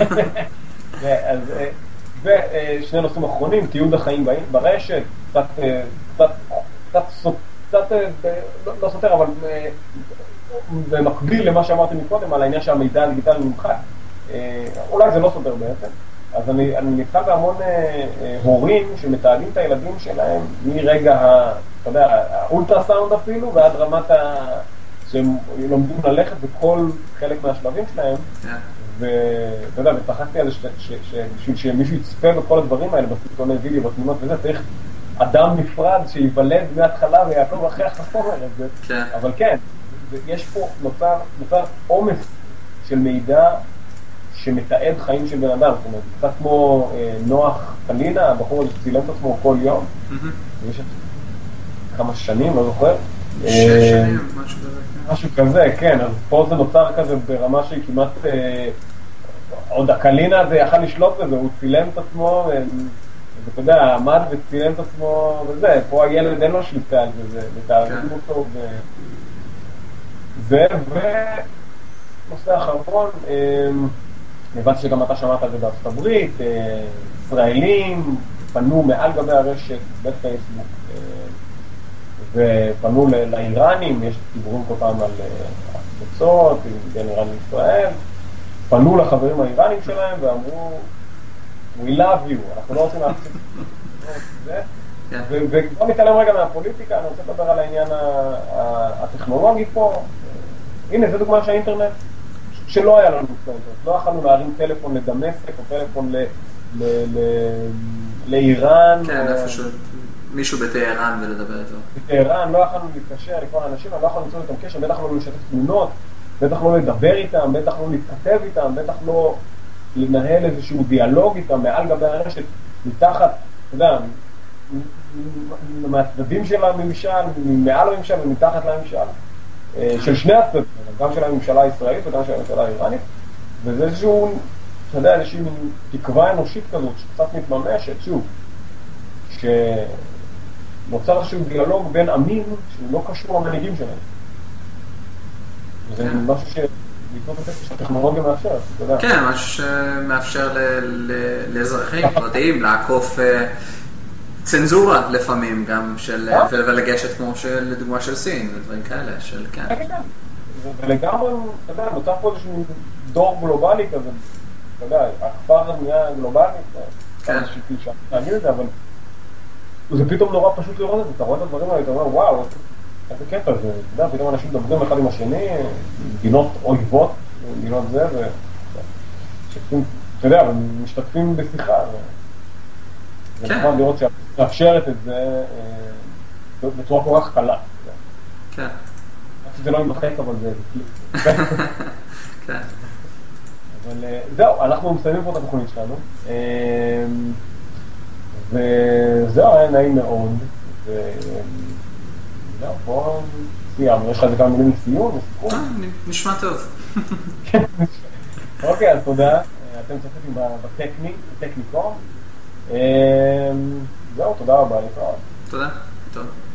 ושני נושאים אחרונים, תיעוד החיים ברשת, קצת, קצת, קצת, קצת, לא סותר, אבל במקביל למה שאמרתי מקודם, על העניין שהמידע הדיגיטלי נמחק. אולי זה לא סותר בעצם. אז אני, אני נתקל בהמון הורים שמתעדים את הילדים שלהם מרגע, אתה יודע, האולטרסאונד אפילו, ועד רמת ה... שהם לומדים ללכת בכל חלק מהשלבים שלהם. ואתה יודע, וצחקתי על זה שבשביל שמישהו יצפה בכל הדברים האלה, בסרטוני וידאו, בתמונות וזה, צריך אדם נפרד שיוולד מההתחלה ויעקוב אחרי החומר הזה. כן. אבל כן, יש פה נוצר, נוצר עומס של מידע שמתעד חיים של בן אדם. זאת אומרת, קצת כמו אה, נוח קלינה, הבחור הזה שצילם את עצמו כל יום. Mm-hmm. יש כמה שנים, לא זוכר. שש אה, שנים, משהו כזה. משהו כזה, כן. אז פה זה נוצר כזה ברמה שהיא כמעט... אה, עוד הקלינה הזה יכל לשלוט בזה, הוא צילם את עצמו, ואתה יודע, עמד וצילם את עצמו וזה, פה הילד אין לו שליטה על זה, ותערבים אותו ו... זה, ונושא אחרון, הבנתי שגם אתה שמעת על זה בארצות הברית, ישראלים פנו מעל גבי הרשת בפייסבוק, ופנו לאיראנים, יש דיבורים כל פעם על הקבוצות, בין איראן לישראל, פנו לחברים האיראנים שלהם ואמרו, we love you, אנחנו לא רוצים להפסיק את זה. ובוא נתעלם רגע מהפוליטיקה, אני רוצה לדבר על העניין הטכנולוגי פה. הנה, זו דוגמה של האינטרנט, שלא היה לנו באינטרנט. לא יכולנו להרים טלפון לדמשק או טלפון לאיראן. כן, איפשהו, מישהו בטהרן ולדבר איתו. בטהרן, לא יכולנו להתקשר לכל האנשים, לא יכולנו ליצור איתם קשר, בטח לא לשתף תמונות. בטח לא לדבר איתם, בטח לא להתכתב איתם, בטח לא לנהל איזשהו דיאלוג איתם מעל גבי הרשת, מתחת, אתה יודע, מהצדדים של הממשל, מעל הממשל ומתחת לממשל, של שני הצדדים, גם של הממשלה הישראלית וגם של הממשלה האיראנית, וזה איזשהו, אתה יודע, איזושהי תקווה אנושית כזאת, שקצת מתממשת, שוב, שנוצר איזשהו דיאלוג בין עמים שהוא לא קשור למנהיגים שלהם. זה משהו שלקנות את זה שהטכנולוגיה מאפשרת, אתה יודע. כן, משהו שמאפשר לאזרחים פרטיים לעקוף צנזורה לפעמים, גם של, ולגשת כמו לדוגמה של סין, ודברים כאלה, של כן. ולגמרי, אתה יודע, נוצר פה איזשהו דור גלובלי כזה, אתה יודע, הכפר נהיה גלובלי, כן. להגיד את זה, אבל זה פתאום נורא פשוט לראות את זה, אתה רואה את הדברים האלה, אתה אומר, וואו, איזה קטע זה, אתה יודע, פתאום אנשים מדברים אחד עם השני, מדינות אויבות, מדינות זה, ו... אתה יודע, משתתפים בשיחה, זה נכון לראות שמאפשרת את זה בצורה כל כך קלה. כן. זה לא ימחק, אבל זה כלי. כן. אבל זהו, אנחנו מסיימים פה את התוכנית שלנו, וזהו, היה נעים מאוד, ו... זהו, פה סיימנו, יש לך איזה כמה מילים לסיום? נשמע טוב. אוקיי, אז תודה, אתם צופים בטכני, בטכניקום. זהו, תודה רבה, להתראות. תודה, טוב.